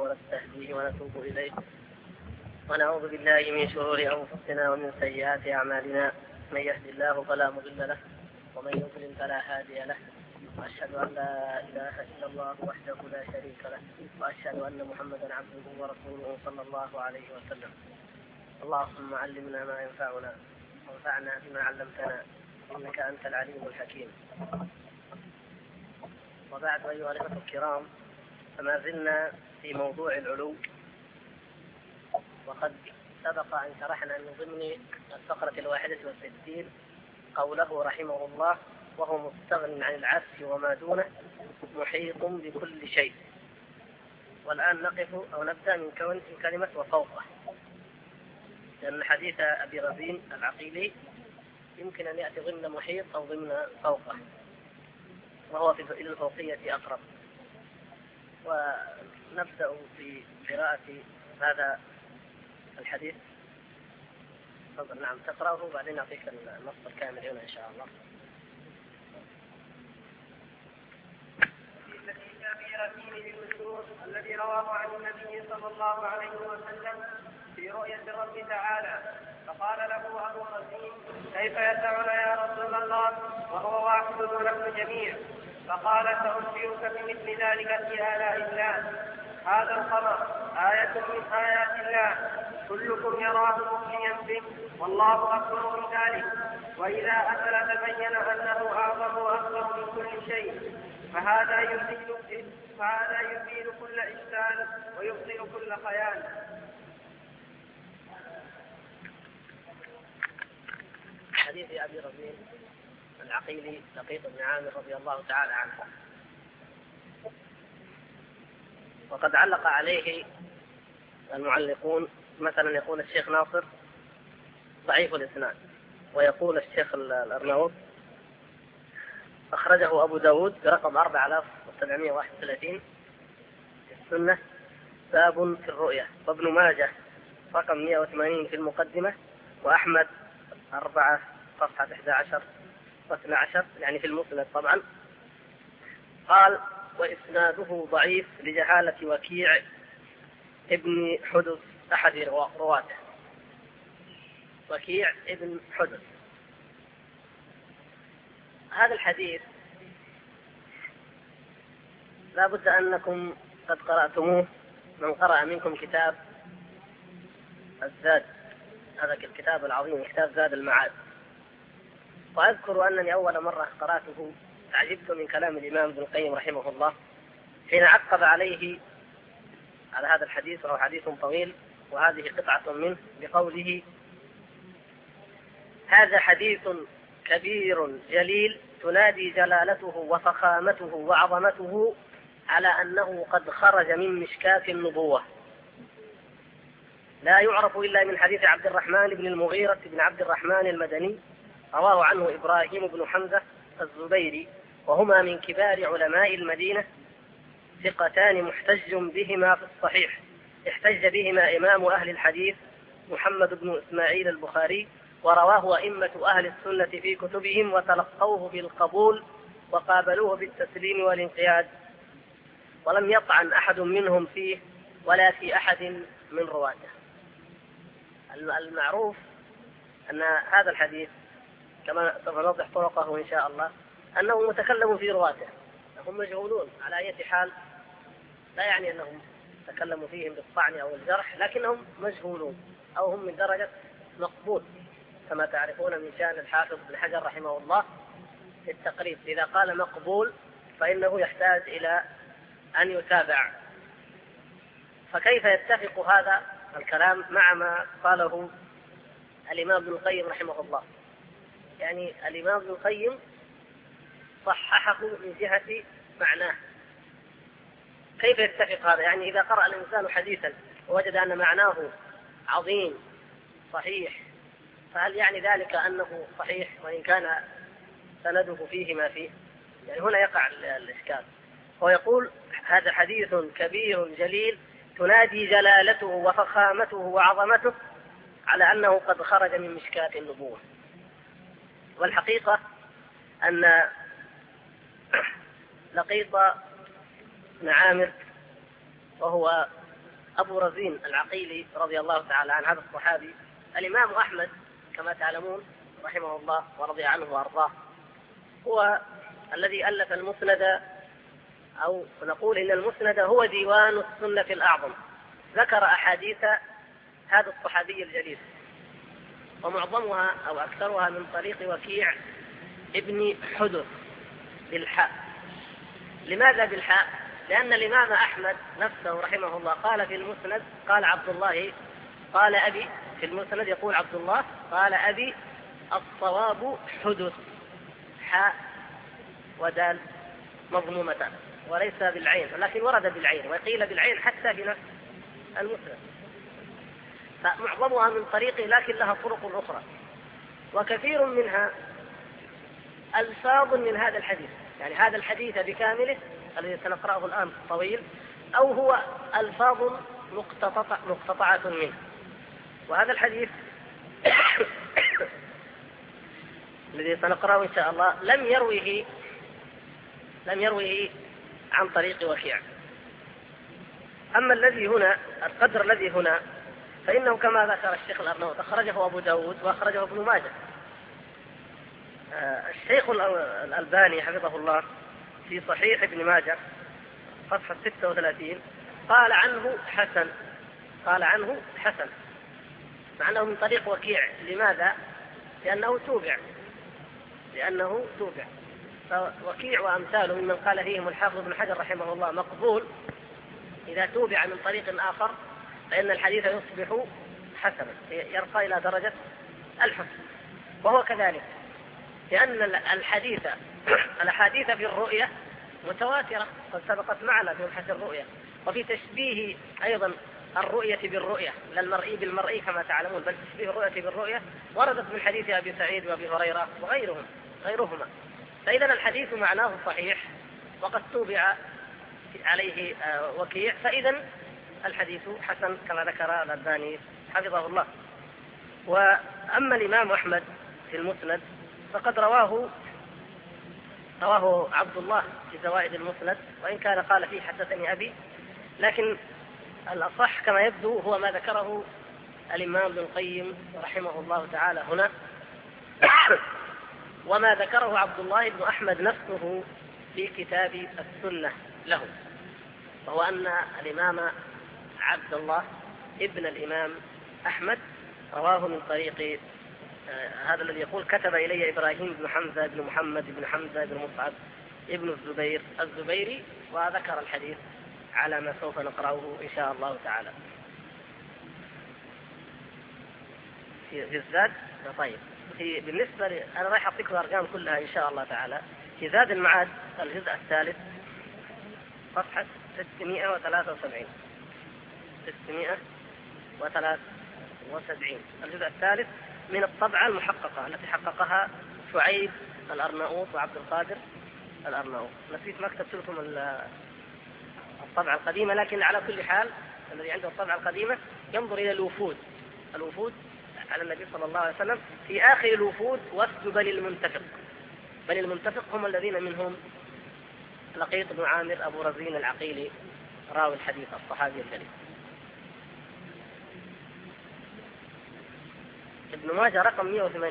ونستهديه ونتوب إليه، ونعوذ بالله من شرور أنفسنا ومن سيئات أعمالنا، من يهد الله فلا مضل له ومن يضلل فلا هادي له، وأشهد أن لا إله إلا الله وحده لا شريك له، وأشهد أن محمدا عبده ورسوله صلى الله عليه وسلم. اللهم علمنا ما ينفعنا وانفعنا بما علمتنا، إنك أنت العليم الحكيم. وبعد، أيها الأخوة الكرام، فما زلنا في موضوع العلو، وقد سبق أن شرحنا من ضمن الفقرة 61 قوله رحمه الله: وهو مستغن عن العرش وما دونه محيط بكل شيء. والآن نقف أو نبدأ من كلمة وفوقه، لأن حديث أبي رزين العقيلي يمكن أن يأتي ضمن محيط أو ضمن فوقه، وهو في الفوقية أقرب. ونبدأ في قراءة هذا الحديث. تفضل. نعم، تقرأه وبعدين أعطيك النص الكامل هنا إن شاء الله. الذي رواه عن النبي صلى الله عليه وسلم في رؤية الرب تعالى، فقال له أبو رزين: كيف يسعنا يا رسول الله وهو واحد له الجميع؟ فقال: سأخبرك بمثل ذلك في آلاء الله. هذا القمر آية من آيات الله، كلكم يراه مخفيا به، والله أكبر من ذلك. وإذا أفل تبين أنه أعظم وأكبر من كل شيء، فهذا يزيل كل إشكال ويبطل كل خيال. حديث أبي رزين العقيلي لقيط بن عامر رضي الله تعالى عنه، وقد علق عليه المعلقون. مثلا يقول الشيخ ناصر ضعيف الإسناد، ويقول الشيخ الأرناؤوط أخرجه أبو داود برقم 4731 في السنة باب في الرؤية، وابن ماجه رقم 180 في المقدمة، وأحمد 4 صفحة 11 و12 يعني في المسند طبعا. قال: وإسناده ضعيف لجهالة وكيع ابن حدث أحد رواته. وكيع ابن حدث. هذا الحديث لا بد أنكم قد قرأتموه، من قرأ منكم كتاب الزاد، هذا الكتاب العظيم، كتاب زاد المعاد. وأذكر أنني أول مرة قرأته تعجبت من كلام الإمام ابن القيم رحمه الله حين عقب عليه على هذا الحديث، وهو حديث طويل وهذه قطعة منه، بقوله: هذا حديث كبير جليل تنادي جلالته وفخامته وعظمته على أنه قد خرج من مشكاة النبوة، لا يعرف إلا من حديث عبد الرحمن بن المغيرة بن عبد الرحمن المدني، رواه عنه إبراهيم بن حمزة الزبيري، وهما من كبار علماء المدينة، ثقتان محتج بهما في الصحيح، احتج بهما إمام أهل الحديث محمد بن إسماعيل البخاري، ورواه أئمة أهل السنة في كتبهم وتلقوه بالقبول وقابلوه بالتسليم والانقياد، ولم يطعن أحد منهم فيه ولا في أحد من رواته. المعروف أن هذا الحديث كما سوف نوضح طرقه إن شاء الله أنه متكلم في رواته، هم مجهولون على أي حال، لا يعني أنهم تكلموا فيهم بالطعن أو الجرح، لكنهم مجهولون أو هم من درجة مقبول، كما تعرفون من شأن الحافظ بن حجر رحمه الله في التقريب، إذا قال مقبول فإنه يحتاج إلى أن يتابع. فكيف يتفق هذا الكلام مع ما قاله الإمام ابن القيم رحمه الله؟ يعني الإمام ابن القيم صححه من جهة معناه. كيف يتفق هذا؟ يعني إذا قرأ الإنسان حديثا ووجد أن معناه عظيم صحيح، فهل يعني ذلك أنه صحيح وإن كان سنده فيه ما فيه؟ يعني هنا يقع الإشكال. هو يقول: هذا حديث كبير جليل تنادي جلالته وفخامته وعظمته على أنه قد خرج من مشكاة النبوة. والحقيقة أن لقيط بن عامر وهو أبو رزين العقيلي رضي الله تعالى عن هذا الصحابي. الإمام أحمد كما تعلمون رحمه الله ورضي عنه وأرضاه هو الذي ألف المسند، أو نقول إن المسند هو ديوان السنة الأعظم، ذكر أحاديث هذا الصحابي الجليل، ومعظمها أو أكثرها من طريق وكيع ابن حدث بالحاء. لماذا بالحاء؟ لأن الإمام أحمد نفسه رحمه الله قال في المسند، قال عبد الله قال أبي، في المسند يقول عبد الله قال أبي الصواب حدث، حاء ودال مضمومتان، وليس بالعين، ولكن ورد بالعين وقيل بالعين حتى في نفس المسند، فمعظمها من طريقه لكن لها طرق أخرى، وكثير منها ألفاظ من هذا الحديث، يعني هذا الحديث بكامله الذي سنقرأه الآن طويل، أو هو ألفاظ مقتطعة منه. وهذا الحديث الذي سنقرأه إن شاء الله لم يرويه عن طريق وكيع. أما الذي هنا، القدر الذي هنا، فإنه كما ذكر الشيخ الأرناؤوط أخرجه أبو داود وأخرجه ابن ماجه. الشيخ الألباني حفظه الله في صحيح ابن ماجه صفحة 36 قال عنه حسن، مع أنه من طريق وكيع. لماذا؟ لأنه توبع، فوكيع وأمثاله ممن قال فيهم الحافظ ابن حجر رحمه الله مقبول إذا توبع من طريق آخر، فإن الحديث يصبح حسنا، يرقى إلى درجة الحسن. وهو كذلك، لأن الأحاديث في الرؤية متواترة قد سبقت معنا في مبحث الرؤية، وفي تشبيه أيضا الرؤية بالرؤية، لا المرئي بالمرئي كما تعلمون، بل تشبيه الرؤية بالرؤية وردت من حديث أبي سعيد وأبي هريرة وغيرهما. فإذا الحديث معناه صحيح وقد توبع عليه وكيع، فإذا الحديث حسن كما ذكر الألباني حفظه الله. وأما الإمام أحمد في المسند فقد رواه عبد الله في زوائد المسند، وإن كان قال فيه حدثني أبي، لكن الأصح كما يبدو هو ما ذكره الإمام ابن القيم رحمه الله تعالى هنا وما ذكره عبد الله بن أحمد نفسه في كتاب السنة له، وهو أن الإمام عبد الله ابن الإمام أحمد رواه من طريق هذا الذي يقول كتب إلي إبراهيم بن حمزة بن محمد بن حمزة بن مصعب ابن الزبير الزبيري، وذكر الحديث على ما سوف نقرأه إن شاء الله تعالى في الزاد. طيب، بالنسبة أنا راح أعطيكم الأرقام كلها إن شاء الله تعالى. في زاد المعاد الجزء الثالث صفحة 673 الجزء الثالث من الطبعة المحققة التي حققها شعيب الأرناؤوط وعبد القادر الأرناؤوط. نسيت ما كتبت لكم الطبعة القديمة، لكن على كل حال الذي عنده الطبعة القديمة ينظر إلى الوفود على النبي صلى الله عليه وسلم. في آخر الوفود وفد بني المنتفق هم الذين منهم لقيط بن عامر أبو رزين العقيلي راوي الحديث الصحابي الجليل. ابن ماجه رقم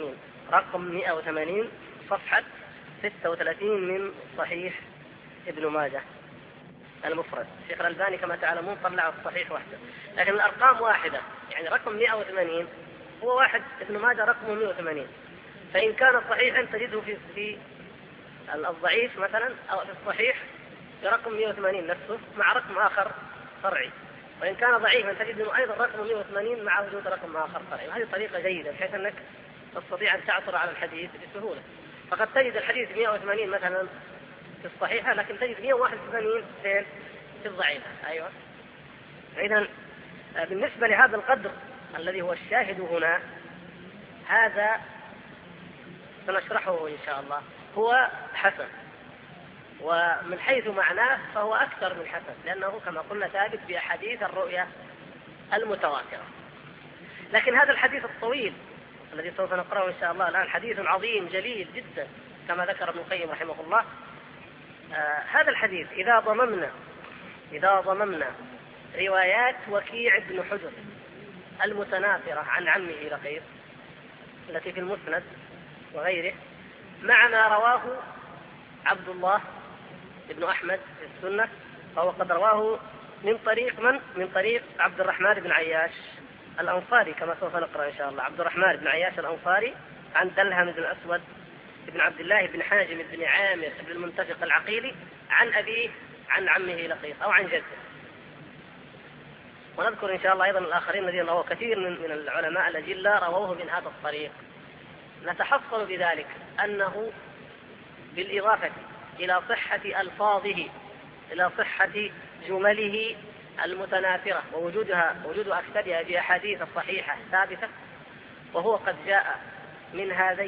180 صفحة 36 من صحيح ابن ماجه المفرد. الشيخ الألباني كما تعلمون طلع الصحيح وحده، لكن الأرقام واحدة، يعني رقم 180 هو واحد، ابن ماجه رقمه 180. فإن كان صحيحا تجده في الضعيف مثلا أو في الصحيح برقم 180 نفسه مع رقم آخر فرعي، وإن كان ضعيفا تجده أيضا رقم 180 مع وجود رقم آخر فرعي. وهذه طريقة جيدة بحيث أنك تستطيع أن تعثر على الحديث بسهولة. فقد تجد الحديث 180 مثلا في الصحيحة، لكن تجد 181 في الضعيفة. أيوة. إذن بالنسبة لهذا القدر الذي هو الشاهد هنا، هذا سنشرحه إن شاء الله، هو حسن، ومن حيث معناه فهو أكثر من حسن، لأنه كما قلنا ثابت بأحاديث الرؤية المتواترة. لكن هذا الحديث الطويل الذي سوف نقرأه إن شاء الله الآن حديث عظيم جليل جدا كما ذكر ابن القيم رحمه الله. هذا الحديث إذا ضممنا روايات وكيع بن حجر المتناثرة عن عمه لقيط التي في المسند وغيره، مع ما رواه عبد الله بن أحمد في السنة، فهو قد رواه من طريق من؟ من طريق عبد الرحمن بن عياش الأنصاري، كما سوف نقرأ إن شاء الله. عبد الرحمن بن عياش الأنصاري عن دلهم بن الأسود بن عبد الله بن حاجم بن عامر بن المنتفق العقيلي عن أبيه عن عمه لقيط أو عن جده. ونذكر إن شاء الله أيضا الآخرين الذين رووا، كثير من العلماء الأجلة رووه من هذا الطريق. نتحصل بذلك أنه بالإضافة إلى صحة ألفاظه، إلى صحة جمله المتناثرة ووجود أكثرها بأحاديث الصحيحة ثابتة، وهو قد جاء من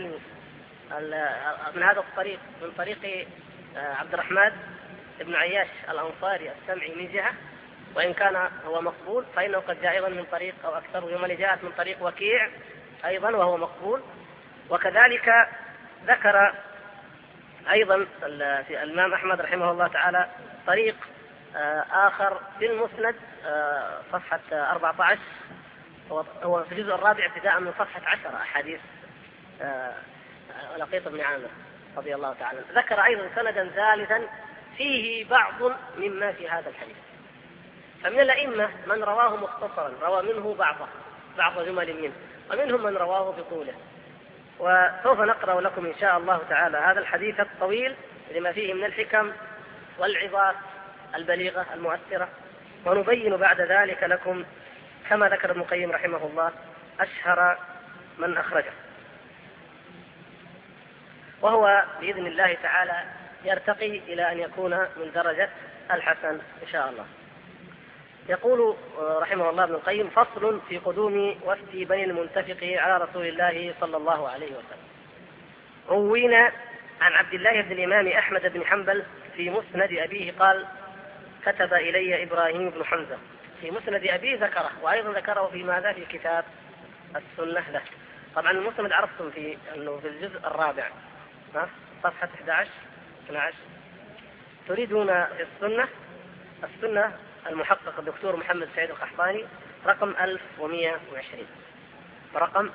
هذا الطريق، من طريق عبد الرحمن بن عياش الأنصاري السمعي من جهة، وإن كان هو مقبول فإنه قد جاء أيضا من طريق أو أكثر جمل جاءت من طريق وكيع أيضا وهو مقبول. وكذلك ذكر أيضا الإمام أحمد رحمه الله تعالى طريق آخر في المسند صفحة 14، هو في الجزء الرابع ابتداء من صفحة 10 أحاديث لقيط بن عامر رضي الله تعالى. ذكر أيضا سندا ثالثا فيه بعض مما في هذا الحديث. فمن الأئمة من رواه مختصرا، روى منه بعض جمل منه، ومنهم من رواه بطوله. وسوف نقرأ لكم إن شاء الله تعالى هذا الحديث الطويل لما فيه من الحكم والعظات البليغة المؤثرة، ونبين بعد ذلك لكم كما ذكر ابن القيم رحمه الله أشهر من أخرجه، وهو بإذن الله تعالى يرتقي إلى أن يكون من درجة الحسن إن شاء الله. يقول رحمه الله ابن القيم: فصل في قدوم وفد بني المنتفق على رسول الله صلى الله عليه وسلم. روينا عن عبد الله بن الإمام أحمد بن حنبل في مسند أبيه قال: كتب إلي إبراهيم بن حمزة. في مسند أبيه ذكره، وأيضا ذكره في ماذا؟ في كتاب السنة له. طبعا المسند عرفتم أنه في الجزء الرابع صفحة 11-12. تريدون في السنة المحقق الدكتور محمد سعيد القحطاني رقم 1120. رقم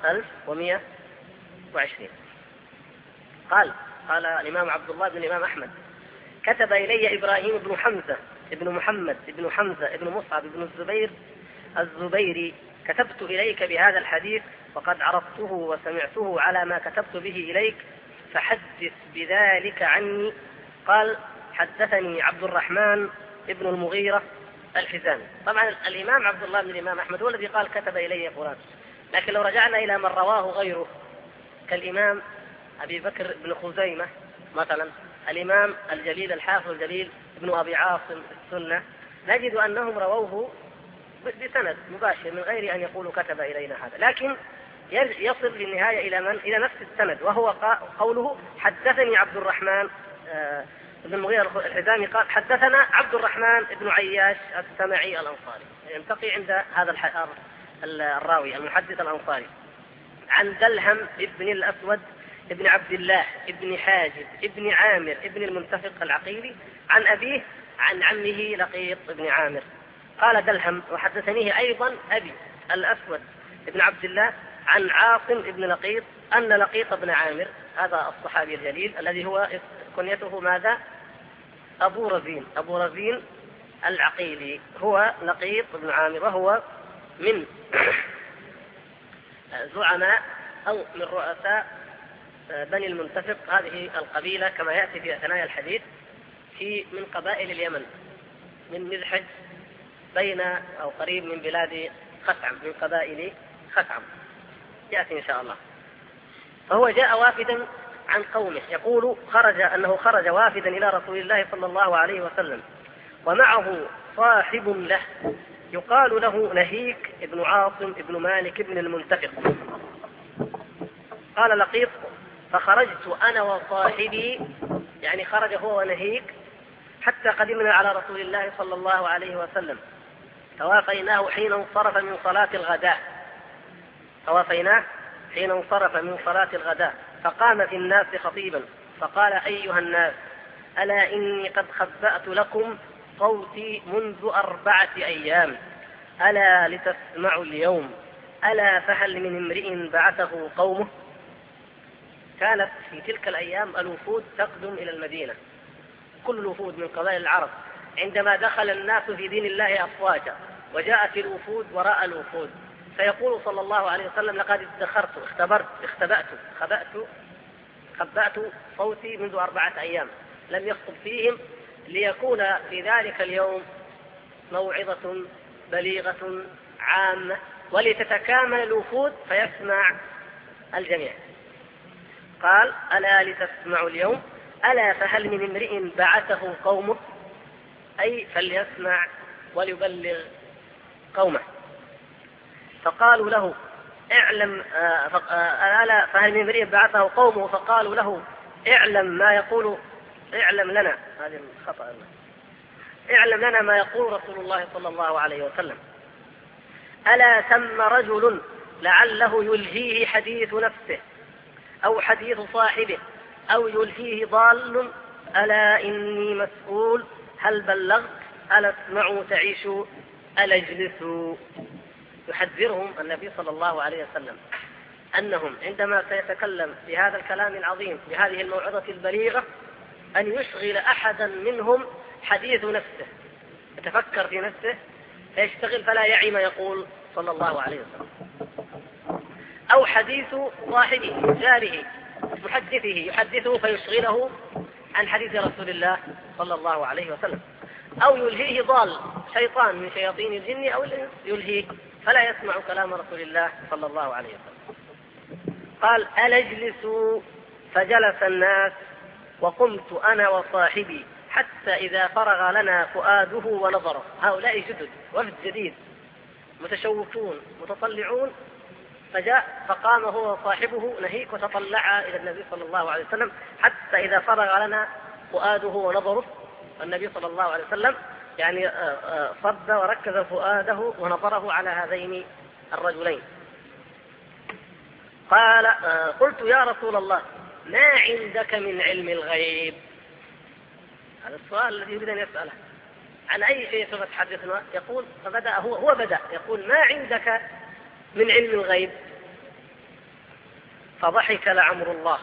1120 قال الإمام عبد الله بن الإمام أحمد: كتب إلي إبراهيم بن حمزة ابن محمد ابن حمزة ابن مصعب ابن الزبيري: كتبت إليك بهذا الحديث وقد عرضته وسمعته على ما كتبت به إليك، فحدث بذلك عني. قال: حدثني عبد الرحمن ابن المغيرة الحزامي. طبعا الإمام عبد الله بن الإمام أحمد هو الذي قال كتب إلي فلان، لكن لو رجعنا إلى من رواه غيره كالإمام أبي بكر بن خزيمة مثلا، الإمام الجليل الحافظ الجليل ابن أبي عاصم السنة، نجد أنهم رووه بسند مباشر من غير أن يقولوا كتب إلينا هذا، لكن يصل في النهاية إلى من؟ إلى نفس السند، وهو قوله: حدثني عبد الرحمن ابن المغيرة الحزامي قال: حدثنا عبد الرحمن ابن عياش السمعي الأنصاري. ينتقي عند هذا الراوي المحدث الأنصاري عن دلهم ابن الأسود ابن عبد الله ابن حاجب ابن عامر ابن المنتفق العقيلي عن أبيه عن عمه لقيط ابن عامر. قال دلهم: وحدثنيه أيضا أبي الأسود ابن عبد الله عن عاصم ابن لقيط أن لقيط بن عامر، هذا الصحابي الجليل الذي هو كنيته ماذا؟ أبو رزين العقيلي، هو لقيط بن عامر، وهو من زعماء أو من رؤساء بني المنتفق، هذه القبيلة كما يأتي في ثنايا الحديث من قبائل اليمن، من مذحج بين أو قريب من بلاد خثعم، من قبائل خثعم، يأتي إن شاء الله. فهو جاء وافدا عن قومه، يقول أنه خرج وافدا إلى رسول الله صلى الله عليه وسلم، ومعه صاحب له يقال له نهيك ابن عاصم ابن مالك ابن المنتفق. قال لقيط: فخرجت أنا وصاحبي، يعني خرج هو ونهيك، حتى قدمنا على رسول الله صلى الله عليه وسلم، توافيناه حين انصرف من صلاة الغداء، فقام في الناس خطيبا فقال: أيها الناس، ألا إني قد خبأت لكم صوتي منذ 4 أيام، ألا لتسمعوا اليوم، ألا فهل من امرئ بعثه قومه. كانت في تلك الأيام الوفود تقدم إلى المدينة، كل الوفود من قبائل العرب، عندما دخل الناس في دين الله أفواجا وجاءت الوفود وراء الوفود، فيقول صلى الله عليه وسلم: لقد ادخرت خبأت صوتي منذ 4 أيام لم يخطب فيهم، ليكون في ذلك اليوم موعظة بليغة عامة ولتتكامل الوفود فيسمع الجميع. قال: ألا لتسمعوا اليوم، ألا فهل من امرئ بعثه قومه، أي فليسمع وليبلغ قومه. فقالوا له: اعلم، ألا فهل من امرئ بعثه قومه، فقالوا له: اعلم ما يقول، اعلم لنا، هذه الخطأ، اعلم لنا ما يقول رسول الله صلى الله عليه وسلم. ألا ثم رجل لعله يلهيه حديث نفسه أو حديث صاحبه أو يلهيه ضال، ألا إني مسؤول، هل بلغت، ألا اسمعوا تعيشوا، ألا اجلسوا. يحذرهم النبي صلى الله عليه وسلم أنهم عندما سيتكلم بهذا الكلام العظيم بهذه الموعظة البليغة أن يشغل أحدا منهم حديث نفسه، يتفكر في نفسه فيشتغل فلا يعي ما يقول صلى الله عليه وسلم، أو حديث صاحبه جاره محدثه يحدثه فيشغله عن حديث رسول الله صلى الله عليه وسلم، أو يلهيه ضال شيطان من شياطين الجن أو الإنس يلهيه فلا يسمع كلام رسول الله صلى الله عليه وسلم. قال: ألا اجلسوا، فجلس الناس وقمت أنا وصاحبي حتى إذا فرغ لنا فؤاده ونظره. هؤلاء جدد، وفد جديد متشوقون متطلعون، فجاء فقام هو وصاحبه نهيك وتطلعا إلى النبي صلى الله عليه وسلم حتى إذا فرغ لنا فؤاده ونظره. النبي صلى الله عليه وسلم يعني صد وركز فؤاده ونظره على هذين الرجلين. قال: قلت يا رسول الله ما عندك من علم الغيب؟ هذا السؤال الذي يريد أن يسأله، عن أي شيء سوف تحدثنا؟ يقول فبدأ هو بدأ يقول: ما عندك من علم الغيب؟ فضحك لعمر الله،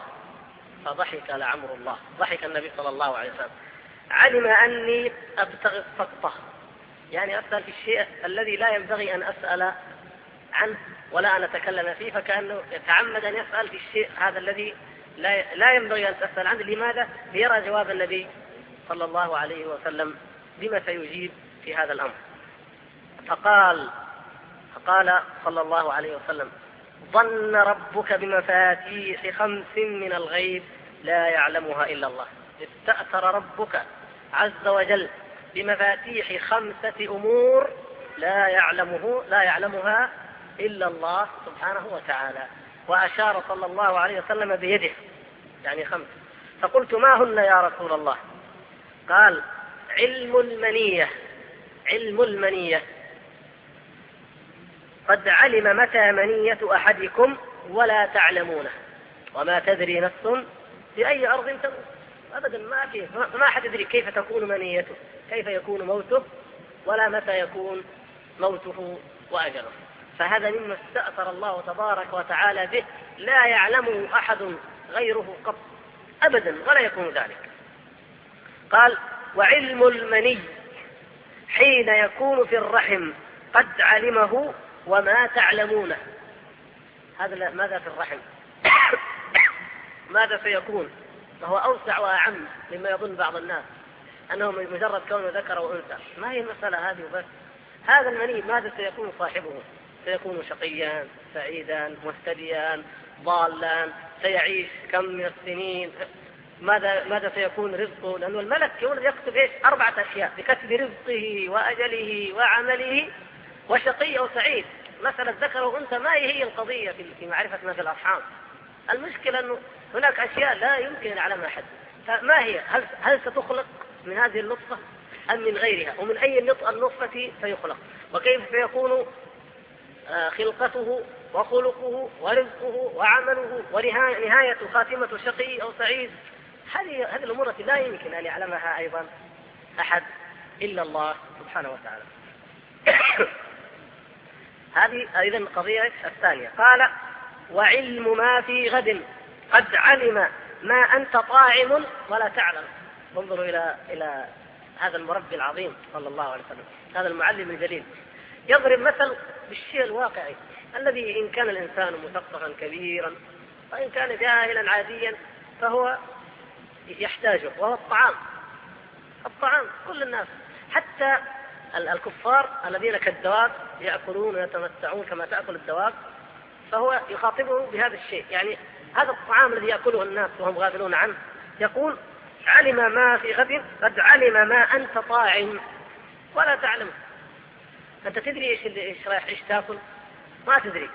ضحك النبي صلى الله عليه وسلم، علم أني أبتغي السقطة، يعني أسأل في الشيء الذي لا ينبغي أن أسأل عنه ولا أن أتكلم فيه، فكأنه يتعمد أن يسأل في الشيء هذا الذي لا ينبغي أن تسأل عنه. لماذا؟ ليرى جواب النبي صلى الله عليه وسلم بما سيجيب في هذا الأمر. فقال صلى الله عليه وسلم: ظن ربك بمفاتيح 5 من الغيب لا يعلمها إلا الله. استأثر ربك عز وجل بمفاتيح 5 أمور لا يعلمها إلا الله سبحانه وتعالى، وأشار صلى الله عليه وسلم بيده يعني 5. فقلت: ما هن يا رسول الله؟ قال: علم المنية، قد علم متى منية أحدكم ولا تعلمونه، وما تدري نفس بأي أرض تموت. أبدا ما أحد يدري كيف تكون منيته، كيف يكون موته، ولا متى يكون موته وأجله. فهذا مما استأثر الله تبارك وتعالى به، لا يعلمه أحد غيره قط أبدا ولا يكون ذلك. قال: وعلم المني حين يكون في الرحم قد علمه وما تعلمونه. هذا ماذا في الرحم؟ ماذا سيكون؟ فهو أوسع وأعم مما يظن بعض الناس أنه مجرد كونه ذكر وأنثى. ما هي المسألة هذه وبس. هذا المني ماذا سيكون صاحبه؟ سيكون شقيا سعيدا مهتديا ضالا، سيعيش كم من السنين، ماذا سيكون رزقه؟ لأنه الملك يكتب 4 أشياء بكتب رزقه وأجله وعمله وشقي أو سعيد. مسألة ذكر وأنثى ما هي القضية في معرفة ما في الأرحام. المشكلة أنه هناك أشياء لا يمكن أن يعلمها أحد. فما هي؟ هل ستخلق من هذه النطفة أم من غيرها؟ ومن أي النطفة سيخلق؟ وكيف سيكون خلقته وخلقه ورزقه وعمله ونهاية خاتمة شقي أو سعيد؟ هذه الأمور التي لا يمكن أن يعلمها أيضا أحد إلا الله سبحانه وتعالى. هذه أيضا القضية الثانية. قال وعلم ما في غد قد علم ما أنت طاعم ولا تعلم. انظروا إلى هذا المربي العظيم صلى الله عليه وسلم، هذا المعلم الجليل، يضرب مثل بالشيء الواقعي الذي إن كان الإنسان مثقفا كبيرا وإن كان جاهلا عاديا فهو يحتاجه، وهو الطعام. الطعام كل الناس، حتى الكفار الذين كالدواب يأكلون ويتمتعون كما تأكل الدواب، فهو يخاطبهم بهذا الشيء. يعني هذا الطعام الذي يأكله الناس وهم غافلون عنه، يقول علم ما في غد قد علم ما أنت طاعم ولا تعلم. أنت تدري إيش تأكل؟ ما تدري.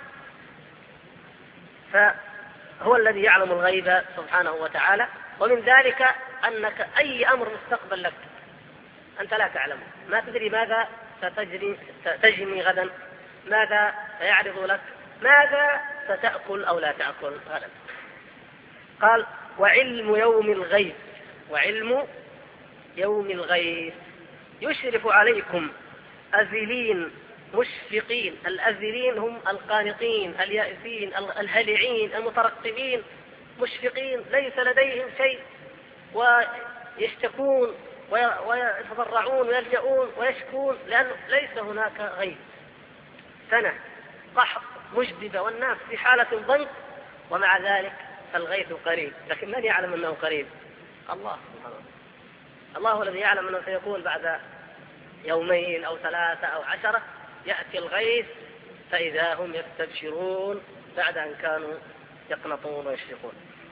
فهو الذي يعلم الغيب سبحانه وتعالى، ومن ذلك أنك أي أمر مستقبل لك أنت لا تعلم، ما تدري ماذا ستجني غدا، ماذا سيعرض لك، ماذا ستأكل أو لا تأكل غدا. قال وعلم يوم الغيب، وعلم يوم الغيب يشرف عليكم أذلين مشفقين. الأذلين هم القانطين اليائسين الهلعين المترقبين، مشفقين ليس لديهم شيء، ويشتكون ويتضرعون ويلجؤون ويشكون، لأن ليس هناك غيب. سنة قحط مجدبة والناس في حالة ضنك، ومع ذلك فالغيث قريب. لكن من يعلم أنه قريب؟ الله سبحانه. الله هو الذي يعلم أنه سيكون بعد يومين أو 3 أو 10 يأتي الغيث فإذا هم يستبشرون بعد أن كانوا يقنطون ويشفقون.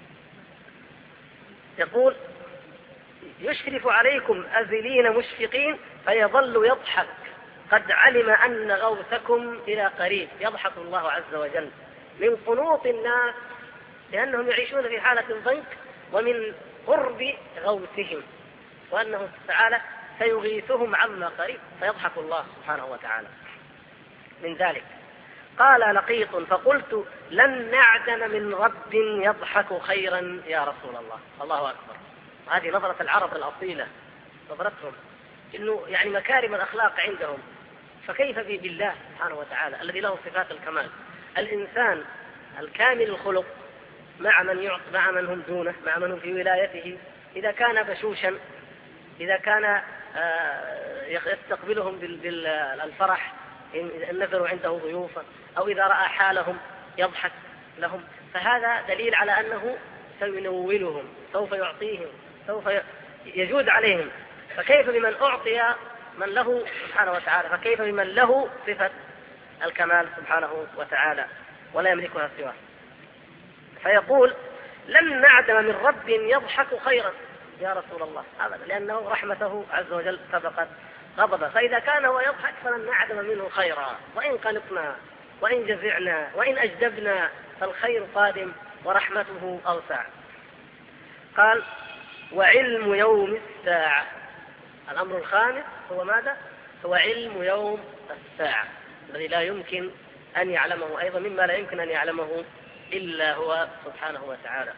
يقول يشرف عليكم أذلين مشفقين فيظل يضحك قد علم أن غوثكم إلى قريب. يضحك الله عز وجل من قنوط الناس لأنهم يعيشون في حالة ضنك ومن قرب غوثهم، وأنه تعالى سيغيثهم عما قريب، فيضحك الله سبحانه وتعالى من ذلك. قال لقيط فقلت لن نعدم من رب يضحك خيرا يا رسول الله. الله أكبر. هذه نظرة العرب الأصيلة، نظرتهم إنه يعني مكارم الأخلاق عندهم، فكيف بالله سبحانه وتعالى الذي له صفات الكمال. الإنسان الكامل الخلق مع من هم دونه، مع من هم في ولايته، إذا كان بشوشا، إذا كان يستقبلهم بالفرح إن نزلوا عنده ضيوفا، أو إذا رأى حالهم يضحك لهم، فهذا دليل على أنه سينولهم، سوف يعطيهم، سوف يجود عليهم. فكيف بمن أعطي من له سبحانه وتعالى، فكيف بمن له صفة الكمال سبحانه وتعالى ولا يملكها سواه. فيقول لن نعدم من رب يضحك خيرا يا رسول الله أبدا، لأنه رحمته عز وجل سبقت غضبه، فإذا كان هو يضحك فلن نعدم منه خيرا، وإن قلقنا وإن جزعنا وإن أجدبنا فالخير قادم ورحمته أوسع. قال وعلم يوم الساعة. الأمر الخامس هو ماذا؟ هو علم يوم الساعة الذي لا يمكن أن يعلمه، أيضا مما لا يمكن أن يعلمه إلا هو سبحانه وتعالى.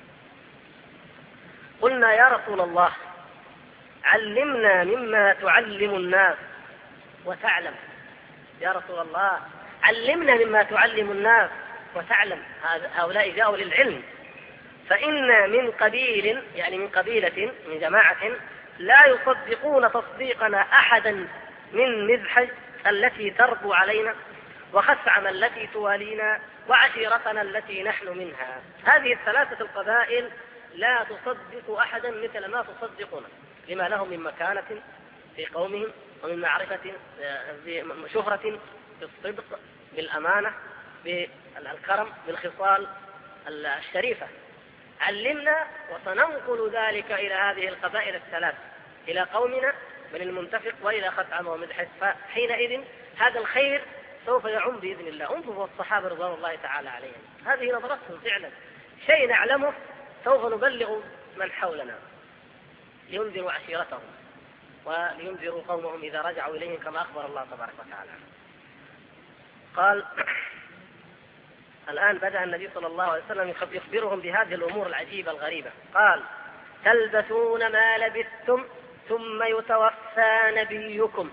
قلنا يا رسول الله علمنا مما تعلم الناس وتعلم. يا رسول الله علمنا مما تعلم الناس وتعلم. هؤلاء جاءوا للعلم. فإن من قبيل، يعني من قبيلة، من جماعة لا يصدقون تصديقنا أحدا من مذحج التي تربو علينا، وخثعم التي توالينا، وعشيرتنا التي نحن منها. هذه 3 القبائل لا تصدق أحدا مثل ما تصدقنا، لما لهم من مكانة في قومهم، ومن معرفة شهرة بالصدق، بالأمانة، بالكرم، بالخصال الشريفة. علمنا وسننقل ذلك إلى هذه القبائل 3، إلى قومنا من المنتفق وإلى خثعم ومدحج، فحينئذ هذا الخير سوف يعم بإذن الله. انظروا الصحابة رضوان الله تعالى عليهم، هذه نظرتهم فعلا، شيء نعلمه سوف نبلغ من حولنا لينذروا عشيرتهم ولينذروا قومهم إذا رجعوا إليهم كما أخبر الله تبارك وتعالى. قال الآن بدأ النبي صلى الله عليه وسلم يخبرهم بهذه الأمور العجيبة الغريبة. قال تلبسون ما لبثتم ثم يتوفى يتوفى نبيكم.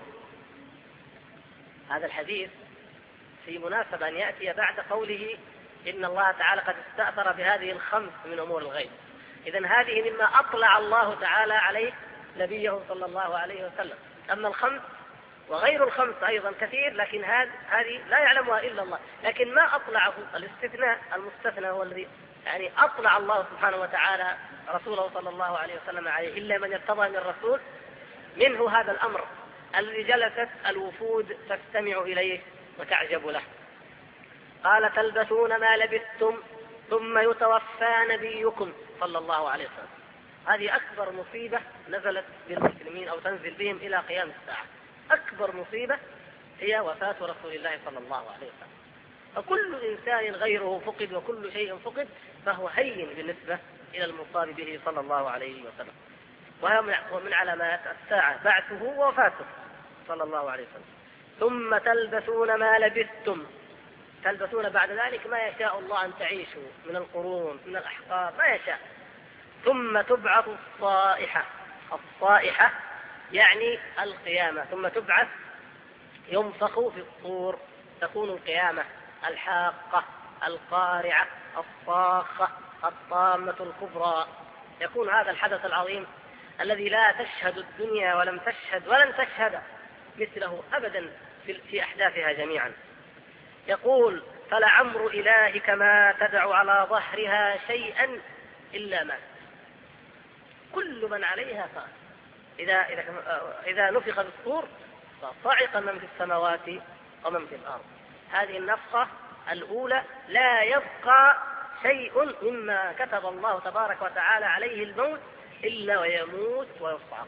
هذا الحديث في مناسبة أن يأتي بعد قوله إن الله تعالى قد استأثر بهذه الخمس من أمور الغيب. إذن هذه مما أطلع الله تعالى عليه نبيه صلى الله عليه وسلم. أما الخمس وغير الخمس أيضا كثير، لكن هذه لا يعلمها إلا الله. لكن ما أطلعه الاستثناء المستثنى هو الذي يعني أطلع الله سبحانه وتعالى رسوله صلى الله عليه وسلم عليه، إلا من ارتضى من الرسول منه هذا الأمر الذي جلست الوفود تستمع إليه وتعجب له. قال تلبسون ما لبثتم ثم يتوفى نبيكم صلى الله عليه وسلم. هذه أكبر مصيبة نزلت بالمسلمين أو تنزل بهم إلى قيام الساعة. أكبر مصيبة هي وفاة رسول الله صلى الله عليه وسلم. فكل إنسان غيره فقد وكل شيء فقد فهو هين بالنسبة إلى المصاب به صلى الله عليه وسلم. ومن علامات الساعة بعثه ووفاته صلى الله عليه وسلم. ثم تلبسون ما لبثتم، تلبسون بعد ذلك ما يشاء الله أن تعيشوا من القرون من الأحقاب ما يشاء. ثم تبعث الصائحة. الصائحة يعني القيامة. ثم تبعث ينفخ في الصور تكون القيامة الحاقة القارعة الصاخة الطامة الكبرى. يكون هذا الحدث العظيم الذي لا تشهد الدنيا ولم تشهد ولن تشهد مثله أبدا في أحداثها جميعا. يقول فلعمر إلهك ما تدع على ظهرها شيئا إلا مات. كل من عليها فات. إذا نفخ بالصور فصعق من في السماوات ومن في الأرض. هذه النفخة الأولى لا يبقى شيء مما كتب الله تبارك وتعالى عليه الموت إلا ويموت ويصعق.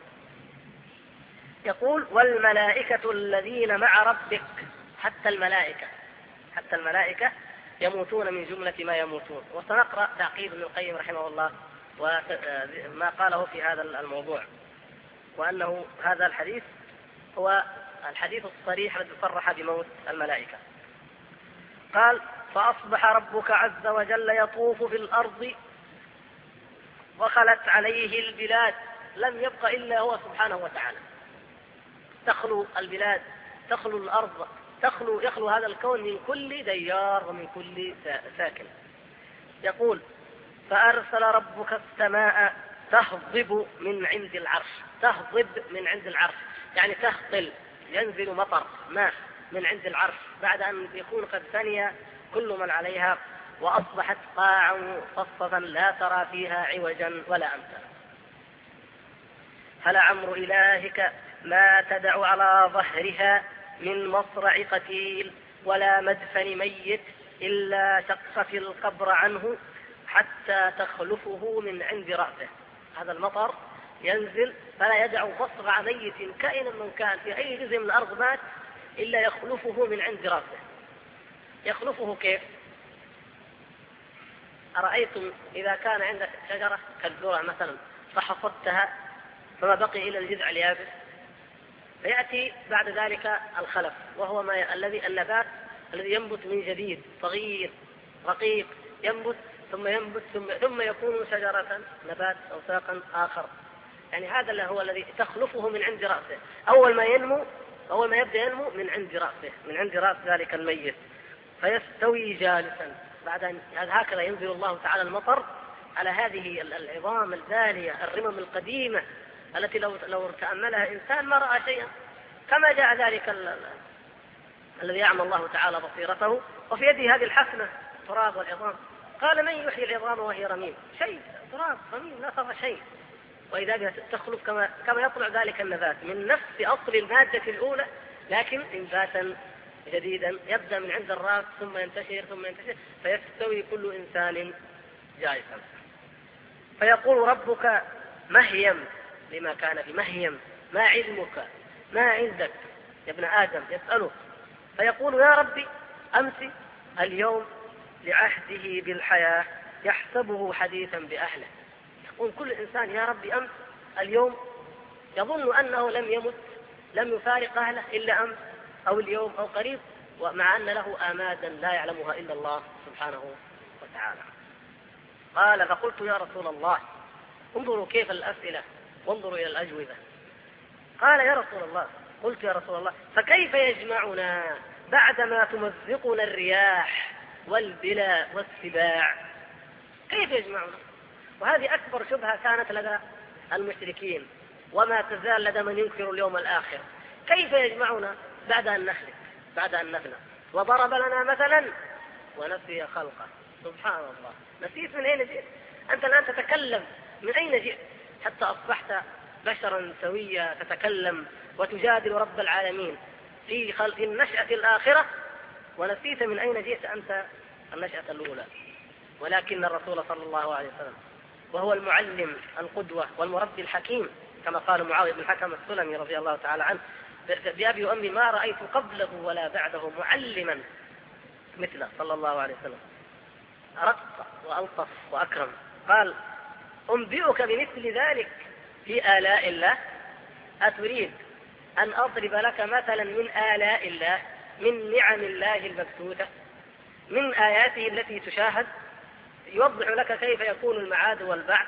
يقول والملائكة الذين مع ربك. حتى الملائكة يموتون من جملة ما يموتون. وسنقرأ تعقيب ابن القيم رحمه الله وما قاله في هذا الموضوع، وأنه هذا الحديث هو الحديث الصريح الذي صرح بموت الملائكة. قال فأصبح ربك عز وجل يطوف في الأرض وخلت عليه البلاد، لم يبق إلا هو سبحانه وتعالى. تخلو البلاد تخلو الأرض يخلو هذا الكون من كل ديار ومن كل ساكن. يقول فأرسل ربك السماء تهضب من عند العرش. تهضب من عند العرش يعني تهطل، ينزل مطر ماء من عند العرش بعد أن يكون قد ثني كل من عليها، وأصبحت قاعا صفصفا لا ترى فيها عوجا ولا أمتا. فلعمر إلهك ما تدع على ظهرها من مصرع قتيل ولا مدفن ميت إلا شق في القبر عنه حتى تخلفه من عند رأسه. هذا المطر ينزل فلا يدع مصرع ميت كائنا من كان في أي جزء من الأرض مات إلا يخلفه من عند رأسه. يخلفه كيف؟ أرأيتم إذا كان عندك شجرة كالذرة مثلا فحصدتها فما بقي إلى الجذع اليابس، فيأتي بعد ذلك الخلف وهو النبات الذي ينبت من جديد صغير رقيق، ينبت ثم يكون شجرة نبات أو ساقا آخر. يعني هذا هو الذي تخلفه من عند رأسه. أول ما يبدأ ينمو من عند رأسه، من عند رأس ذلك الميت، فيستوي جالسا. بعد أن هكذا ينزل الله تعالى المطر على هذه العظام البالية الرمم القديمة التي لو تأملها إنسان ما رأى شيئا، كما جاء ذلك الذي يعمى الله تعالى بصيرته وفي يده هذه الحسنة تراب والعظام. قال من يحيي العظام وهي رميم؟ شيء تراب رميم لا ترى شيء. وإذا بها تخلف كما يطلع ذلك النبات من نفس أصل المادة الأولى، لكن إنباتا جديدا يبدأ من عند الرأس ثم ينتشر فيستوي كل إنسان جالسا. فيقول ربك مهيم لما كان بمهيم، ما علمك ما عندك يا ابن آدم؟ يسأله فيقول يا ربي أمسي اليوم لعهده بالحياة يحسبه حديثا بأهله. يقول كل إنسان يا ربي أمس اليوم، يظن أنه لم يمت لم يفارق أهله إلا أمس أو اليوم أو قريب، ومع أن له آمادا لا يعلمها إلا الله سبحانه وتعالى. قال فقلت يا رسول الله انظروا كيف الأسئلة وانظروا إلى الأجوبة. قال يا رسول الله، قلت يا رسول الله فكيف يجمعنا بعدما تمزقنا الرياح والبلا والسباع؟ كيف يجمعنا؟ وهذه أكبر شبهة كانت لدى المشركين، وما تزال لدى من ينكر اليوم الآخر. كيف يجمعنا بعد أن نخلق، بعد أن نفنى؟ وضرب لنا مثلا ونسي خلقه. سبحان الله، نسيت من أين جئت؟ أنت الآن تتكلم من أين جئت حتى أصبحت بشرا سويا تتكلم وتجادل رب العالمين في النشأة الآخرة، ونسيت من أين جئت أنت النشأة الأولى. ولكن الرسول صلى الله عليه وسلم وهو المعلم القدوة والمربي الحكيم، كما قال معاوية بن الحكم السلمي رضي الله تعالى عنه: بأبي وأمي ما رأيت قبله ولا بعده معلما مثله صلى الله عليه وسلم، أرق وألطف وأكرم. قال: أنبئك بمثل ذلك في آلاء الله؟ أتريد أن أضرب لك مثلا من آلاء الله، من نعم الله المبثوثة، من آياته التي تشاهد، يوضح لك كيف يكون المعاد والبعث.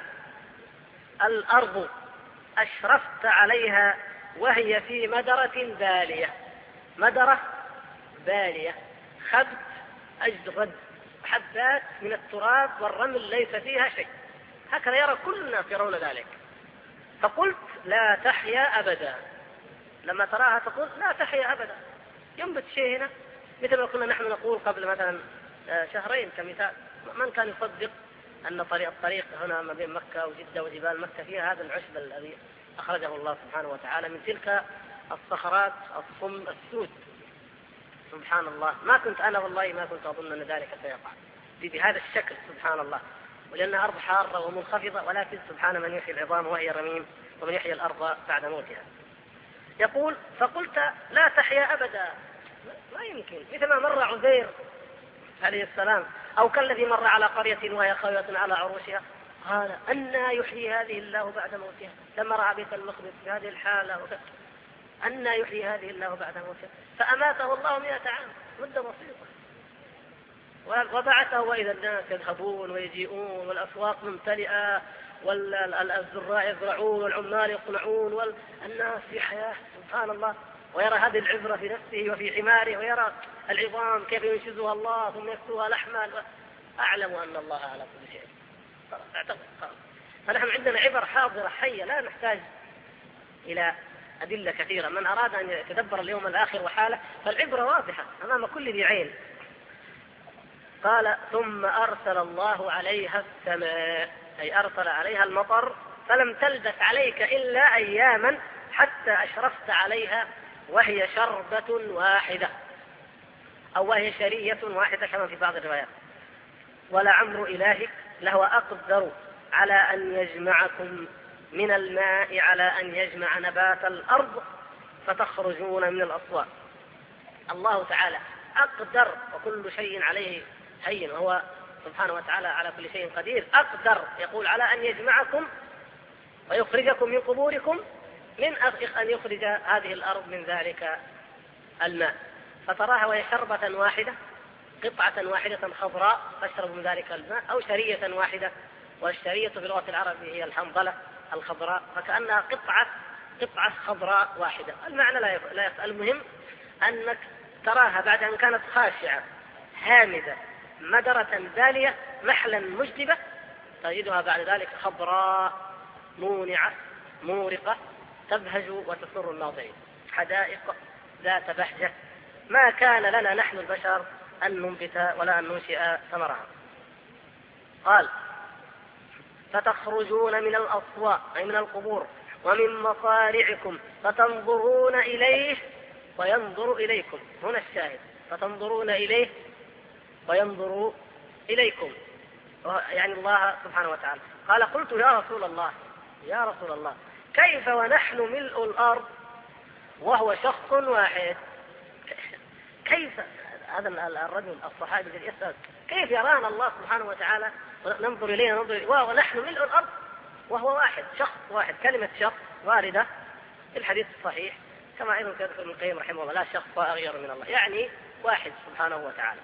الأرض أشرفت عليها وهي في مدرة بالية، مدرة بالية، خبت أجرد، حبات من التراب والرمل ليس فيها شيء، هكذا يرى كل الناس يرون ذلك. فقلت: لا تحيا أبدا. لما تراها تقول: لا تحيا أبدا، ينبت شيء هنا، مثل ما كنا نحن نقول قبل مثلا شهرين كمثال، من كان يصدق أن الطريق هنا ما بين مكة وجدة وجبال مكة فيها هذا العشب الذي أخرجه الله سبحانه وتعالى من تلك الصخرات الصم السود. سبحان الله، ما كنت أنا والله ما كنت أظن أن ذلك سيقع بهذا الشكل، سبحان الله، ولأنها أرض حارة ومنخفضة، ولكن سبحان من يحيي العظام وهي رميم ومن يحيي الأرض بعد موتها. يقول: فقلت: لا تحيا أبدا، ما يمكن، مثل ما مر عزير عليه السلام، أو كالذي مر على قرية وهي خاوية على عروشها، قال: أنى يحيي هذه الله بعد موتها، لما رأى بيت المقدس في هذه الحالة، أنى يحيي هذه الله بعد موتها، فأماته الله 100 عام، مدة بسيطة، وبعثه وإذا الناس يذهبون ويجيئون والأسواق ممتلئة والزراع يزرعون والعمال يصنعون والناس في حياة، سبحان الله، ويرى هذه العبرة في نفسه وفي حماره، ويرى العظام كيف ينشزها الله ثم يكسوها لحما. أعلم أن الله على كل شيء. فنحن عندنا عبر حاضرة حية، لا نحتاج إلى أدلة كثيرة. من أراد أن يتدبر اليوم الآخر وحاله فالعبرة واضحة أمام كل ذي عين. قال: ثم أرسل الله عليها السماء، أي أرسل عليها المطر، فلم تلبث عليك إلا أياما حتى أشرفت عليها وهي شربة واحدة، أو وهي شرية واحدة كما في بعض الروايات. ولعمر إلهك لهو أقدر على أن يجمعكم من الماء على أن يجمع نبات الأرض فتخرجون من الأصوات. الله تعالى أقدر، وكل شيء عليه هين، وهو سبحانه وتعالى على كل شيء قدير. أقدر يقول على أن يجمعكم ويخرجكم من قبوركم من أن يخرج هذه الأرض من ذلك الماء، فتراها وهي شربة واحدة، قطعة واحدة خضراء تشرب من ذلك الماء، أو شرية واحدة، والشرية في لغة العرب هي الحنظلة الخضراء، فكأنها قطعة خضراء واحدة. المعنى لا يفعل. المهم أنك تراها بعد أن كانت خاشعة هامدة مدرة بالية محلا مجدبة، تجدها بعد ذلك خضراء مونعة مورقة تبهج وتسر الناظرين، حدائق ذات بهجة. ما كان لنا نحن البشر أن ننبت ولا أن ننشئ ثمرها. قال: فتخرجون من الأصواء، أي من القبور، ومن مصارعكم فتنظرون إليه وينظر إليكم. هنا الشاهد: فتنظرون إليه وينظر إليكم، يعني الله سبحانه وتعالى. قال: قلت: يا رسول الله كيف ونحن ملء الأرض وهو شخص واحد؟ كيف هذا الرجل الصحابي الذي يسأل كيف يرانا الله سبحانه وتعالى ننظر إليه ونحن ملء الأرض وهو واحد، شخص واحد. كلمة شخص واردة في الحديث الصحيح، كما أيضا كتب ابن القيم رحمه الله: لا شخص أغير من الله، يعني واحد سبحانه وتعالى.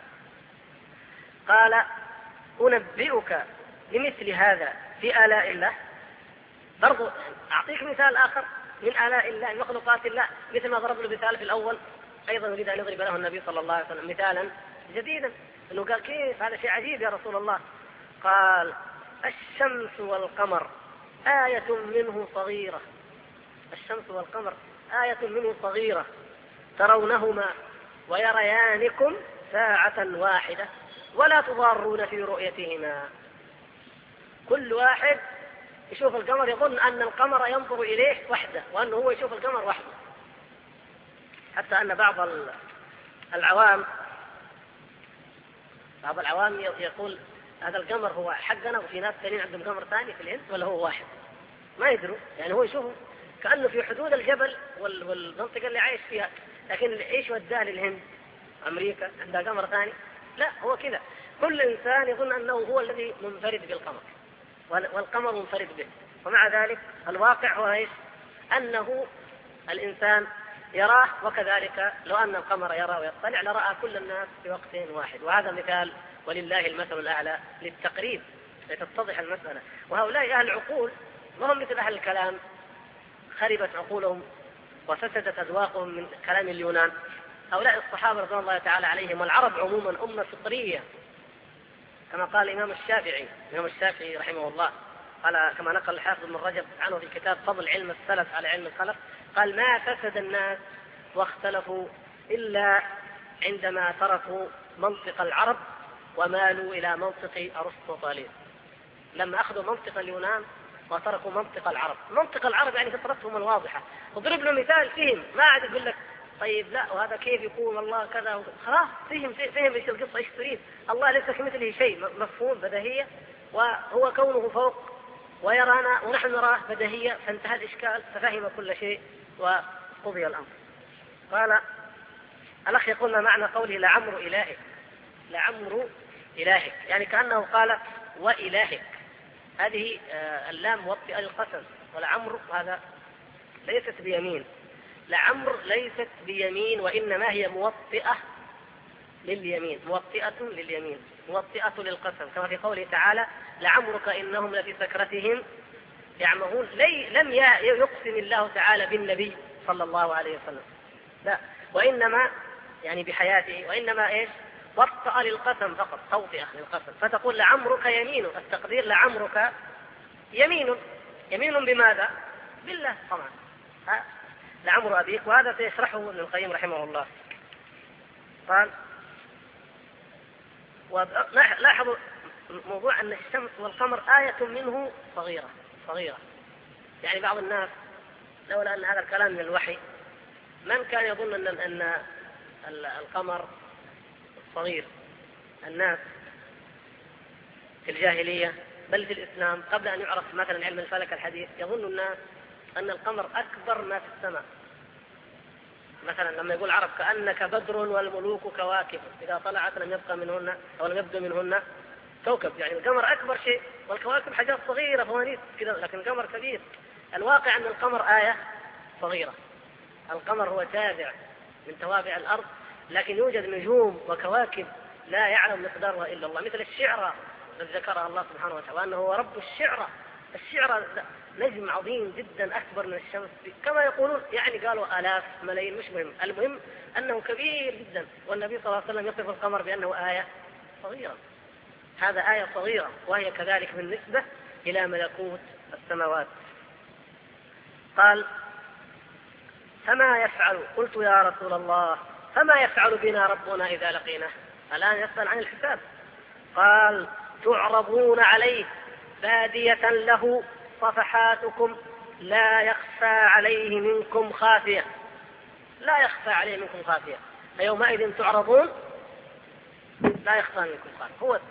قال: أنبئك بمثل هذا في آلاء الله. برضو أعطيك مثال آخر من آلاء الله، مخلوقات الله، مثل ما ضرب له مثال في الأول أيضا يريد أن يضرب له النبي صلى الله عليه وسلم مثالا جديدا، أنه قال كيف هذا شيء عجيب يا رسول الله؟ قال الشمس والقمر آية منه صغيرة، الشمس والقمر آية منه صغيرة ترونهما ويريانكم ساعة واحدة ولا تضارون في رؤيتهما. كل واحد يشوف القمر يظن أن القمر ينظر إليه وحده، وأنه هو يشوف القمر وحده، حتى أن بعض العوام يقول هذا القمر هو حقنا وفي ناس ثانيين عندهم قمر ثاني في الهند، ولا هو واحد؟ ما يدروا، يعني هو يشوفه كأنه في حدود الجبل والمنطقة اللي عايش فيها، لكن إيش وداه للهند؟ أمريكا عندها قمر ثاني؟ لا، هو كذا، كل إنسان يظن أنه هو الذي منفرد بالقمر والقمر منفرد به، ومع ذلك الواقع هو إيش؟ أنه الإنسان يراه، وكذلك لو أن القمر يرى ويطلع لرأى كل الناس في وقت واحد. وهذا مثال ولله المثل الأعلى للتقريب لتتضح المسألة. وهؤلاء أهل العقول ما هم مثل أهل الكلام، خربت عقولهم وفسدت أذواقهم من كلام اليونان. هؤلاء الصحابة رضي الله تعالى عليهم والعرب عموما أمة فطرية، كما قال الإمام الشافعي رحمه الله، قال كما نقل الحافظ بن رجب عنه في كتاب فضل علم السلف على علم الخلف، قال ما فسد الناس واختلفوا إلا عندما تركوا منطق العرب ومالوا إلى منطق أرسطو طالب. لما أخذوا منطق اليونان وتركوا منطق العرب. منطق العرب يعني فطرتهم الواضحة، وضرب له مثال فهم، ما عاد يقول لك طيب لا وهذا كيف يكون الله كذا، خلاص فهم ايش القصة، ايش تريد. الله ليس كمثله شيء، مفهوم بديهية، وهو كونه فوق ويرانا ونحن نراه بديهية، فانتهى الإشكال، ففهم كل شيء وقضي الأمر. قال الأخ يقول ما معنى قوله لعمر إلهك؟ لعمر إلهك يعني كأنه قال وإلهك، هذه اللام موطئة للقسم، والعمر هذا ليست بيمين، لعمر ليست بيمين، وإنما هي موطئة لليمين، موطئة لليمين، موطئة للقسم، كما في قوله تعالى لعمرك إنهم لفي سكرتهم يعمهون. لم يقسم الله تعالى بالنبي صلى الله عليه وسلم، لا، وإنما يعني بحياته، وإنما إيش؟ وطأ للقسم فقط، توطئة للقسم، فتقول لعمرك يمين، التقدير لعمرك يمين، يمين بماذا؟ بالله طبعا، لعمر أبيك، وهذا سيشرحه ابن القيم رحمه الله. قال ولاحظوا موضوع أن الشمس والقمر آية منه صغيرة، يعني بعض الناس لولا أن هذا الكلام من الوحي من كان يظن أن القمر صغير. الناس في الجاهلية بل في الإسلام قبل أن يعرف مثلا علم الفلك الحديث يظن الناس أن القمر أكبر ما في السماء. مثلا لما يقول العرب كأنك بدر والملوك كواكب، إذا طلعت لم يبقى منهن أو لم يبدو منهن كوكب، يعني القمر أكبر شيء والكواكب حاجات صغيرة فوانيس كذا، لكن القمر كبير. الواقع أن القمر آية صغيرة، القمر هو تابع من توابع الأرض، لكن يوجد نجوم وكواكب لا يعلم مقدارها إلا الله، مثل الشعرى الذي ذكرها الله سبحانه وتعالى وأنه هو رب الشعرى. الشعرى نجم عظيم جدا أكبر من الشمس كما يقولون، يعني قالوا آلاف ملايين، مش مهم، المهم أنه كبير جدا. والنبي صلى الله عليه وسلم يصف القمر بأنه آية صغيرة، هذا آية صغيرة، وهي كذلك بالنسبة إلى ملكوت السماوات. قال فما يفعل؟ قلت يا رسول الله فما يفعل بنا ربنا إذا لقيناه؟ الآن يسأل عن الحساب. قال تعرضون عليه بادية له صفحاتكم لا يخفى عليه منكم خافية، لا يخفى عليه منكم خافية، فيومئذ تعرضون لا يخفى منكم خافية. هو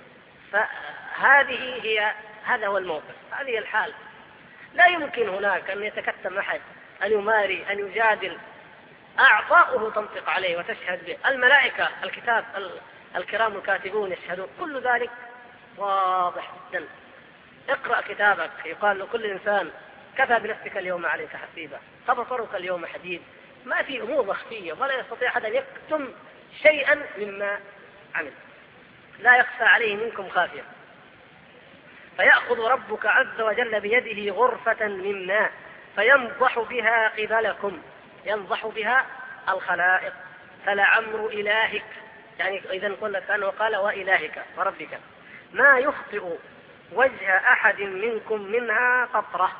هذا هو الموقف، هذه الحال. لا يمكن هناك أن يتكتم أحد أن يماري أن يجادل، أعضاؤه تنطق عليه وتشهد به، الملائكة الكتاب الكرام الكاتبون يشهدون، كل ذلك واضح جدا. اقرأ كتابك، يقال لكل إنسان كفى بنفسك اليوم عليك حسيبا، فبصرك اليوم حديد، ما في أمور مخفية ولا يستطيع أحد أن يكتم شيئا مما عمل، لا يخفى عليه منكم خافية. فيأخذ ربك عز وجل بيده غرفة من ماء فينضح بها قبلكم، ينضح بها الخلائق. فلعمر إلهك، يعني إذا قلنا كأنه قال وإلهك وربك ما يخطئ وجه أحد منكم منها قطرة.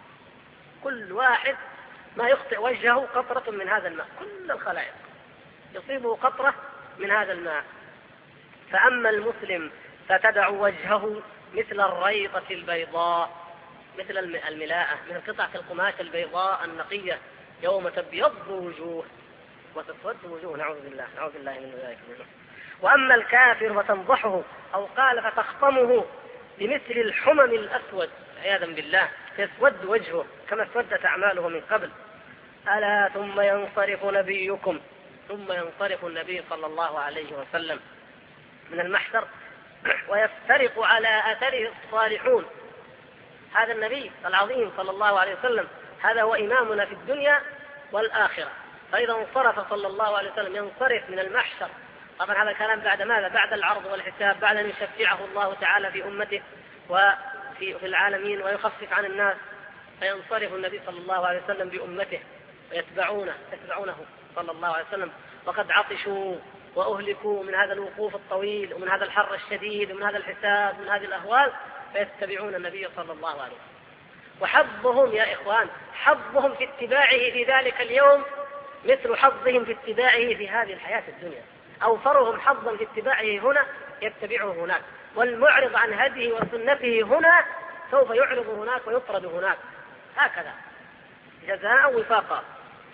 كل واحد ما يخطئ وجهه قطرة من هذا الماء، كل الخلائق يصيبه قطرة من هذا الماء. فأما المسلم فتدع وجهه مثل الريطة البيضاء، مثل الملاءة، من قطعة القماش البيضاء النقية، يوم تبيض وجوه وتسود وجوه، نعوذ بالله من ذلك. وأما الكافر فتنضحه، أو قال فتخطمه بمثل الحمم الأسود عياذا بالله، يسود وجهه كما اسودت أعماله من قبل. ألا ثم ينصرف نبيكم، ثم ينصرف النبي صلى الله عليه وسلم من المحشر ويفترق على أثره الصالحون. هذا النبي العظيم صلى الله عليه وسلم هذا هو إمامنا في الدنيا والآخرة. فإذا انصرف صلى الله عليه وسلم ينصرف من المحشر، طبعا هذا الكلام بعد ماذا؟ بعد العرض والحساب، بعد أن يشفعه الله تعالى في أمته وفي العالمين ويخفف عن الناس. فينصرف النبي صلى الله عليه وسلم بأمته ويتبعونه صلى الله عليه وسلم، وقد عطشوا وأهلكوا من هذا الوقوف الطويل ومن هذا الحر الشديد ومن هذا الحساب ومن هذه الأهوال، فيتبعون النبي صلى الله عليه وسلم. وحظهم يا إخوان، حظهم في اتباعه في ذلك اليوم مثل حظهم في اتباعه في هذه الحياة الدنيا. أوفرهم حظا في اتباعه هنا يتبعه هناك، والمعرض عن هديه وسنته هنا سوف يعرض هناك ويطرد هناك، هكذا جزاء وفاقا.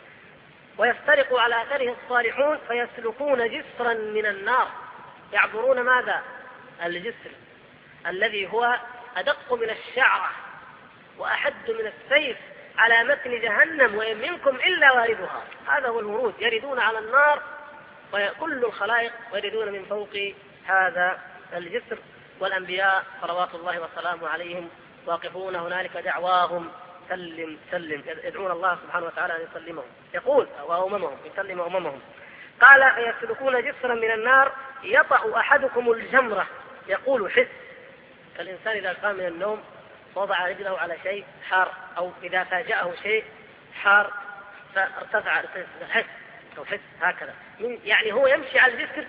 ويفترق على أثره الصالحون فيسلكون جسرا من النار، يعبرون ماذا؟ الجسر الذي هو أدق من الشعرة وأحد من السيف على متن جهنم، وإن منكم إلا واردها. هذا هو الورود، يردون على النار وكل الخلائق يردون من فوق هذا الجسر. والأنبياء صلوات الله وسلامه عليهم واقفون هنالك دعواهم سلم سلم، يدعون الله سبحانه وتعالى أن يسلمهم، يقول وأممهم يسلم أممهم. قال فيسلكون جسرا من النار يطأ أحدكم الجمرة، يقول حس، كالإنسان إذا قام من النوم وضع رجله على شيء حار، أو إذا فاجأه شيء حار فارتفع حس أو حس هكذا، يعني هو يمشي على الجسر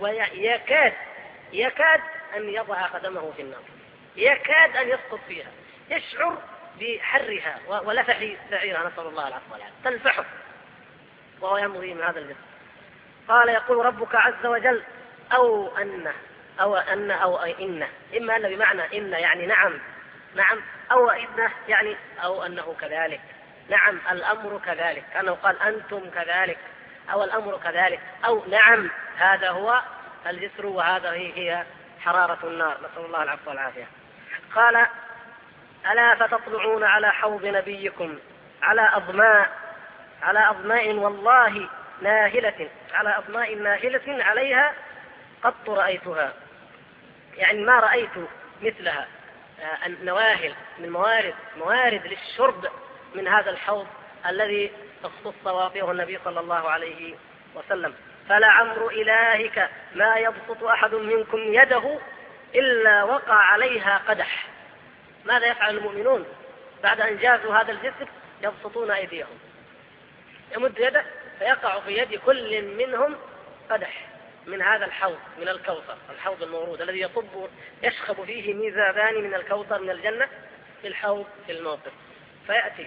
ويكاد أن يضع قدمه في النار، يكاد أن يسقط فيها، يشعر بحرها ولفح سعيرها، نسأل الله العفو والعافية، تلفحه وهو يمضي من هذا الجسر. قال يقول ربك عز وجل أو أنه أو إنه، إما أن بمعنى إن يعني نعم أو إنه يعني أو أنه كذلك، نعم الأمر كذلك، كأنه قال أنتم كذلك أو الأمر كذلك، أو نعم هذا هو الجسر وهذا هي حرارة النار، نسأل الله العفو والعافية. قال ألا فتطلعون على حوض نبيكم على أضماء والله ناهلة، على أضماء ناهلة عليها قط رأيتها، يعني ما رأيت مثلها، النواهل من موارد للشرب من هذا الحوض الذي اختص واقيه النبي صلى الله عليه وسلم. فلعمر إلهك ما يبسط أحد منكم يده إلا وقع عليها قدح. ماذا يفعل المؤمنون بعد أن جازوا هذا الجسر؟ يبسطون أيديهم، يمد يده فيقع في يد كل منهم قدح من هذا الحوض من الكوثر، الحوض المورود الذي يشخب فيه ميزابان من الكوثر من الجنة في الحوض في الموقف. فيأتي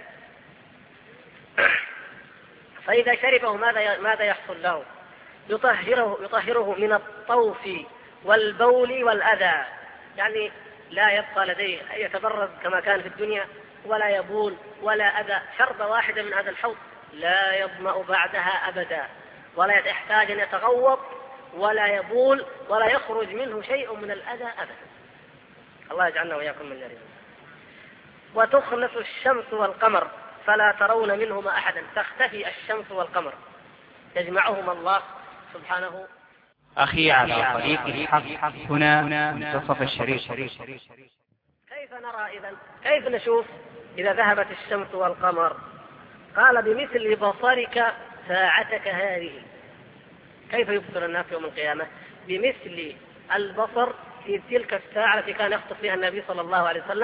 فإذا شربه ماذا يحصل له؟ يطهره من الطوف والبول والأذى، يعني لا يبقى لديه يتبرز كما كان في الدنيا، ولا يبول ولا أذى. شربة واحدة من هذا الحوض لا يظمأ بعدها أبدا، ولا يحتاج أن يتغوط ولا يبول ولا يخرج منه شيء من الأذى أبدا. الله يجعلنا وإياكم من ذلك. وتخنس الشمس والقمر فلا ترون منهما أحدا، تختفي الشمس والقمر، يجمعهما الله سبحانه. أخي على طريق الحق هنا منتصف الشريط. كيف نرى إذن؟ كيف نشوف إذا ذهبت الشمس والقمر؟ قال بمثل بصرك ساعتك هذه. كيف يبصر الناس يوم القيامة؟ بمثل البصر في تلك الساعة التي كان يخطف فيها النبي صلى الله عليه وسلم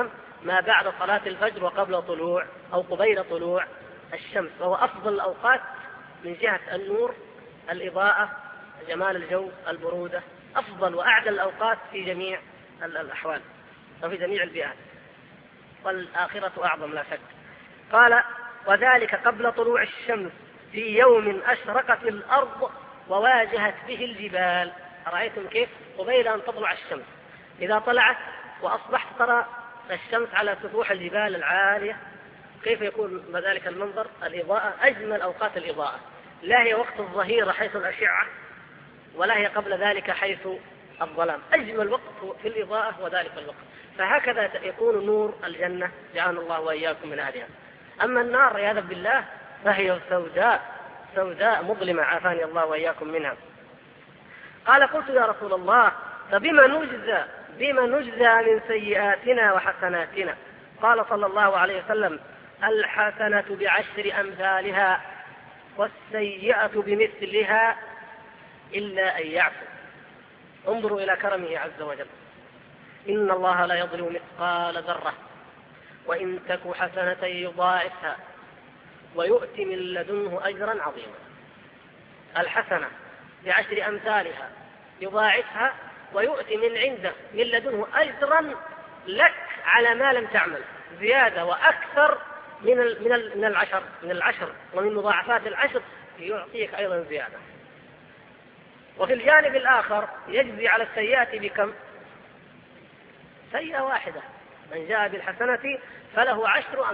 ما بعد صلاة الفجر وقبل طلوع أو قبيل طلوع الشمس، وهو أفضل الأوقات من جهة النور، الإضاءة، جمال الجو، البرودة، أفضل وأعدل الأوقات في جميع الأحوال وفي جميع البيئات، والآخرة أعظم لا شك. قال: وذلك قبل طلوع الشمس في يوم أشرقت الأرض وواجهت به الجبال. أرأيتم كيف قبيل أن تطلع الشمس، إذا طلعت وأصبحت ترى الشمس على سطوح الجبال العالية، كيف يكون ذلك المنظر؟ الإضاءة أجمل أوقات الإضاءة، لا هي وقت الظهيرة حيث الأشعة، ولا هي قبل ذلك حيث الظلام. أجمل وقت في الإضاءة وذلك الوقت. فهكذا يكون نور الجنة، جعلنا الله وإياكم من أهلها. أما النار عياذا بالله فهي سوداء مظلمة، عافاني الله وإياكم منها. قال: قلت يا رسول الله فبما نجزى من سيئاتنا وحسناتنا؟ قال صلى الله عليه وسلم: الحسنة بعشر أمثالها والسيئة بمثلها إلا أن يعفو. انظروا إلى كرمه عز وجل. إن الله لا يظلم مثقال ذرة وإن تك حسنة يضاعفها ويؤتي من لدنه أجرا عظيما. الحسنة بعشر أمثالها يضاعفها ويؤتي من عنده من لدنه أجرا لك على ما لم تعمل، زيادة وأكثر من العشر ومن مضاعفات العشر، يعطيك أيضا زيادة. وفي الجانب الآخر يجزي على السيئة بكم؟ سيئة واحدة. من جاء بالحسنة فله 10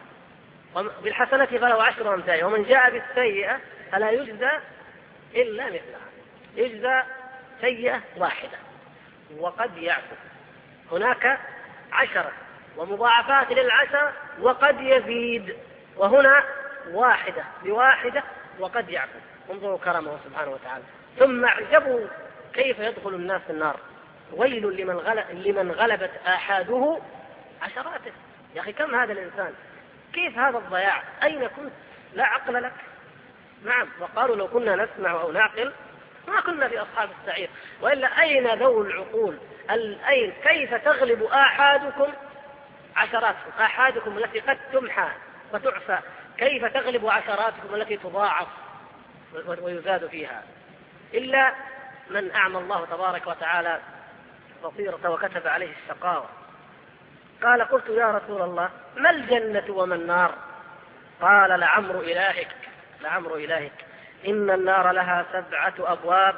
أمثالها، ومن جاء بالسيئة فلا يجزى إلا مثلها، يجزى سيئة واحدة وقد يعفو. هناك 10 ومضاعفات للعشر وقد يزيد، وهنا 1 بواحدة وقد يعفو. انظروا كرمه سبحانه وتعالى. ثم اعجبوا كيف يدخل الناس النار. ويل لمن غلبت آحاده عشراته. يا أخي كم هذا الإنسان، كيف هذا الضياع؟ أين كنت؟ لا عقل لك. نعم، وقالوا لو كنا نسمع أو نعقل ما كنا في أصحاب السعير. وإلا أين ذو العقول؟ أين كيف تغلب آحادكم عشراتكم؟ آحادكم التي قد تمحى وتعفى، كيف تغلب عشراتكم التي تضاعف ويزاد فيها؟ إلا من أعمى الله تبارك وتعالى بصيرة وكتب عليه الشقاوة. قال: قلت يا رسول الله ما الجنة وما النار؟ قال: لعمر إلهك إن النار لها 7 أبواب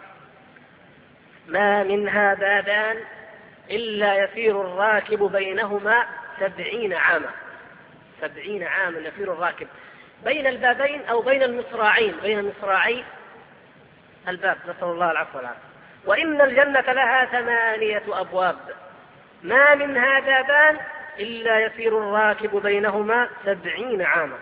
ما منها بابان إلا يسير الراكب بينهما 70 عاما. 70 عاما يسير الراكب بين البابين أو بين المصراعين، بين مصراعي الباب، نسأل الله العفو والعافية. وإن الجنة لها 8 أبواب ما منها بابان إلا يسير الراكب بينهما 70 عاما.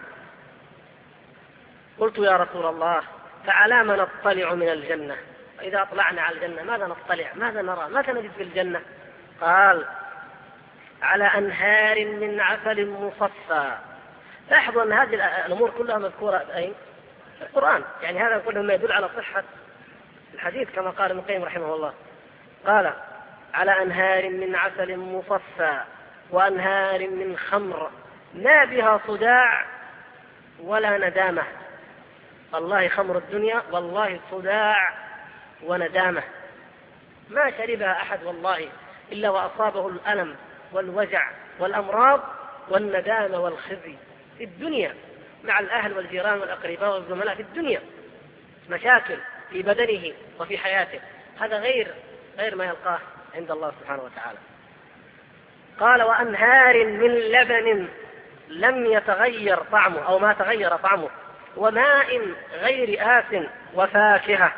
قلت يا رسول الله فعلى ما نطلع من الجنة؟ إذا أطلعنا على الجنة ماذا نطلع؟ ماذا نرى؟ ماذا نجد في الجنة؟ قال: على أنهار من عسل مصفى. لاحظوا أن هذه الأمور كلها مذكورة أين؟ في القرآن. يعني هذا كله ما يدل على صحة الحديث كما قال ابن القيم رحمه الله. قال: على أنهار من عسل مصفى وأنهار من خمر ما بها صداع ولا ندامة. والله خمر الدنيا والله صداع وندامة، ما شربها أحد والله إلا وأصابه الألم والوجع والأمراض والندامة والخزي في الدنيا مع الأهل والجيران والأقرباء والزملاء في الدنيا، مشاكل في بدنه وفي حياته. هذا غير ما يلقاه عند الله سبحانه وتعالى. قال: وأنهار من لبن لم يتغير طعمه أو ما تغير طعمه وماء غير آس وفاكهة.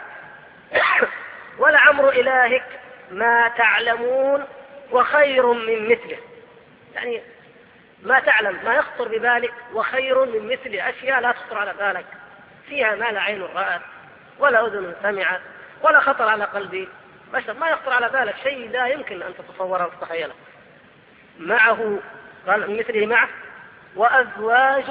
ولعمر إلهك ما تعلمون وخير من مثله. يعني ما تعلم، ما يخطر ببالك، وخير من مثل أشياء لا تخطر على بالك، فيها ما لا عين رأت ولا أذن سمعت ولا خطر على قلبي بشر، ما يخطر على بالك شيء لا يمكن أن تتصوره وتتخيله. معه قال من مثله معه وأزواج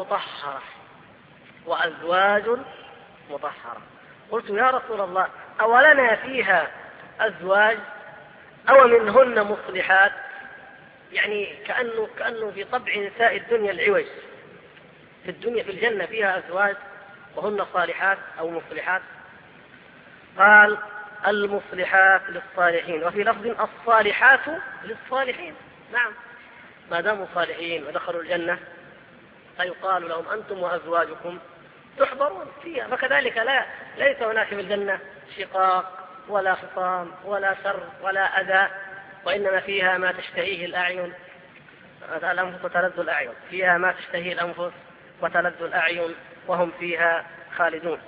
مطهرة. قلت يا رسول الله أولنا فيها أزواج أو منهن مصلحات؟ يعني كأنه في طبع نساء الدنيا العوج. في الدنيا في الجنة فيها أزواج وهن صالحات أو مصلحات. قال المصلحات للصالحين، وفي لفظ الصالحات للصالحين. نعم، ما داموا صالحين ودخلوا الجنة فيقال لهم أنتم وأزواجكم تحضرون فيها. فكذلك ليس هناك في الجنة شقاق ولا خصام ولا شر ولا أذى، وإنما فيها ما تشتهيه الأعين الأنفس وتلذ الأعين، فيها ما تشتهيه الأنفس وتلذ الأعين وهم فيها خالدون.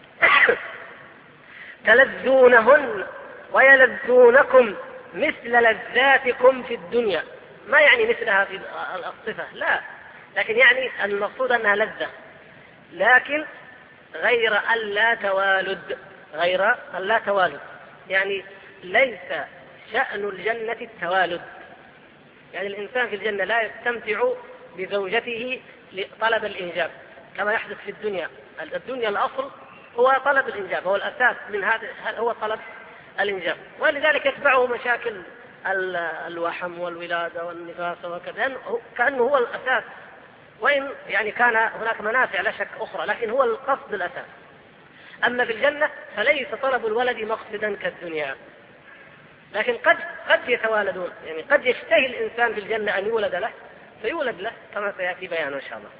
تلذونهن ويلذونكم مثل لذاتكم في الدنيا. ما يعني مثلها في الصفة، لا، لكن يعني المقصود أنها لذة، لكن غير ألا توالد، غير ألا توالد. يعني ليس شأن الجنة التوالد، يعني الإنسان في الجنة لا يستمتع بزوجته لطلب الإنجاب كما يحدث في الدنيا. الدنيا الأصل هو طلب الإنجاب، هو الأساس من هذا هو طلب الإنجاب، ولذلك يتبعه مشاكل الوحم والولادة والنفاس وكذا، كأنه هو الأساس، وإن يعني كان هناك منافع لا شك أخرى، لكن هو القصد الأساس. أما في الجنة فليس طلب الولد مقصدا كالدنيا، لكن قد يتوالدون، يعني قد يشتهي الإنسان في الجنة أن يولد له فيولد له كما سيأتي بيانه إن شاء الله.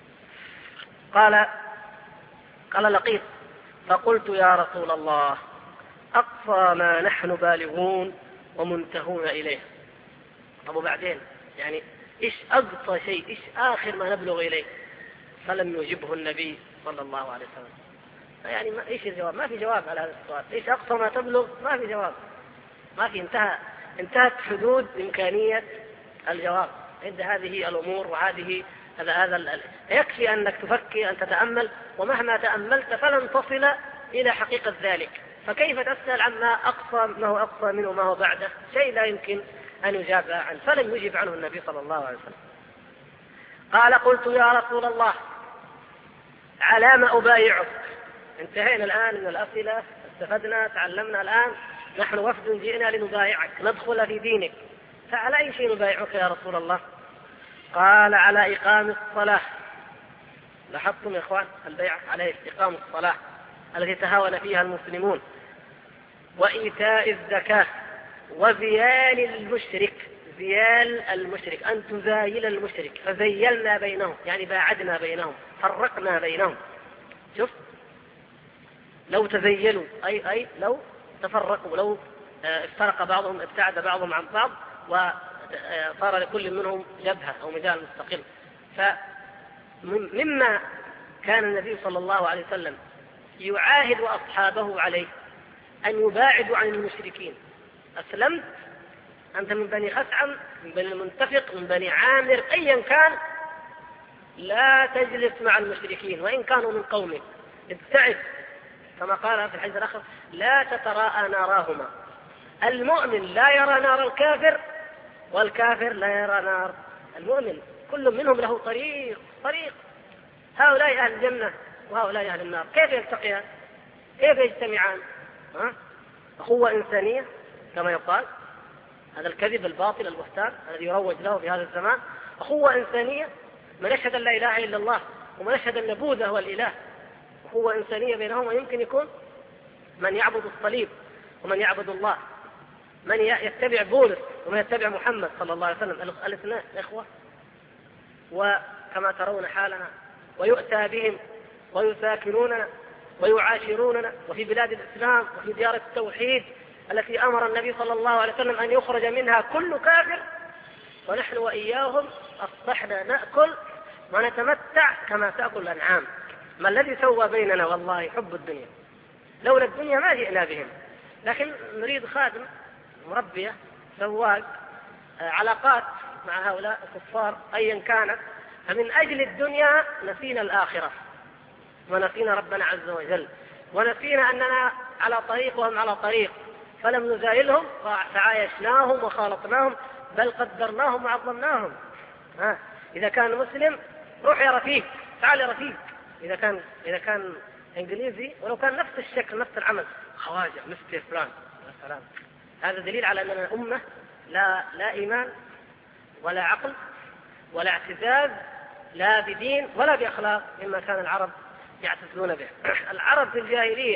قال لقيط: فقلت يا رسول الله أقصى ما نحن بالغون ومنتهون إليه. طب وبعدين يعني إيش أقصى شيء، إيش آخر ما نبلغ إليه؟ فلم يجبه النبي صلى الله عليه وسلم. يعني إيش الجواب؟ ما في جواب على هذا السؤال. إيش أقصى ما تبلغ؟ ما في جواب، ما في، انتهت حدود إمكانية الجواب عند هذه الأمور وهذه هذا يكفي أنك تفكر أن تتأمل، ومهما تأملت فلن تصل إلى حقيقة ذلك، فكيف تسأل عما أقصى ما هو أقصى منه وما هو بعده؟ شيء لا يمكن أن يجاب عنه. فلم يجب عنه النبي صلى الله عليه وسلم. قال: قلت يا رسول الله على ما أبايعك؟ انتهينا الآن من الأسئلة، استفدنا، تعلمنا، الآن نحن وفد جئنا لنبايعك، ندخل في دينك، فعلى أي شيء نبايعك يا رسول الله؟ قال: على إقام الصلاة. لاحظتم يا إخوان البيعة عليه إقام الصلاة التي تهاون فيها المسلمون، وإيتاء الزكاة، وزيال المشرك. زيال المشرك أن تزايل المشرك، فزيلنا بينهم يعني باعدنا بينهم، فرقنا بينهم. شوف، لو تزيلوا أي لو تفرقوا، لو افترق بعضهم، ابتعد بعضهم عن بعض، وصار لكل منهم جبهة أو مجال مستقل. فمما كان النبي صلى الله عليه وسلم يعاهد أصحابه عليه أن يباعدوا عن المشركين. أسلمت أنت من بني خثعم، من بني المنتفق، من بني عامر، أيا كان، لا تجلس مع المشركين وإن كانوا من قومك، ابتعد، كما قال في الحديث الآخر: لا تتراءى ناراهما. المؤمن لا يرى نار الكافر، والكافر لا يرى نار المؤمن، كل منهم له طريق. هؤلاء أهل الجنة وهؤلاء أهل النار، كيف يلتقيان؟ كيف يجتمعان؟ أخوة إنسانية كما يقال، هذا الكذب الباطل البهتان الذي يروج له في هذا الزمان. أخوة إنسانية، من يشهد أن لا إله إلا الله ومن يشهد أن بوذا هو الإله، أخوة إنسانية بينهما. يمكن يكون من يعبد الصليب ومن يعبد الله، من يتبع بولس ومن يتبع محمد صلى الله عليه وسلم، الاثنين إخوة. وكما ترون حالنا، ويؤتى بهم ويساكنوننا ويعاشروننا، وفي بلاد الإسلام وفي ديار التوحيد التي أمر النبي صلى الله عليه وسلم أن يخرج منها كل كافر، ونحن وإياهم أصبحنا نأكل ونتمتع كما تأكل الأنعام. ما الذي سوى بيننا؟ والله حب الدنيا، لولا الدنيا ما جئنا بهم، لكن نريد خادم، مربية، سواق، علاقات مع هؤلاء الكفار أيا كانت. فمن أجل الدنيا نسينا الآخرة ونسينا ربنا عز وجل، ونسينا أننا على طريق وهم على طريق، فلم نزايلهم فعايشناهم وخالطناهم، بل قدرناهم وعظمناهم. إذا كان مسلم روح يا رفيق، تعال يا رفيق. إذا كان إنجليزي ولو كان نفس الشكل نفس العمل، خواجة مستر فلان، السلام. هذا دليل على أننا أمة لا إيمان ولا عقل ولا اعتزاز، لا بدين ولا بأخلاق مما كان العرب يعتزون به. العرب في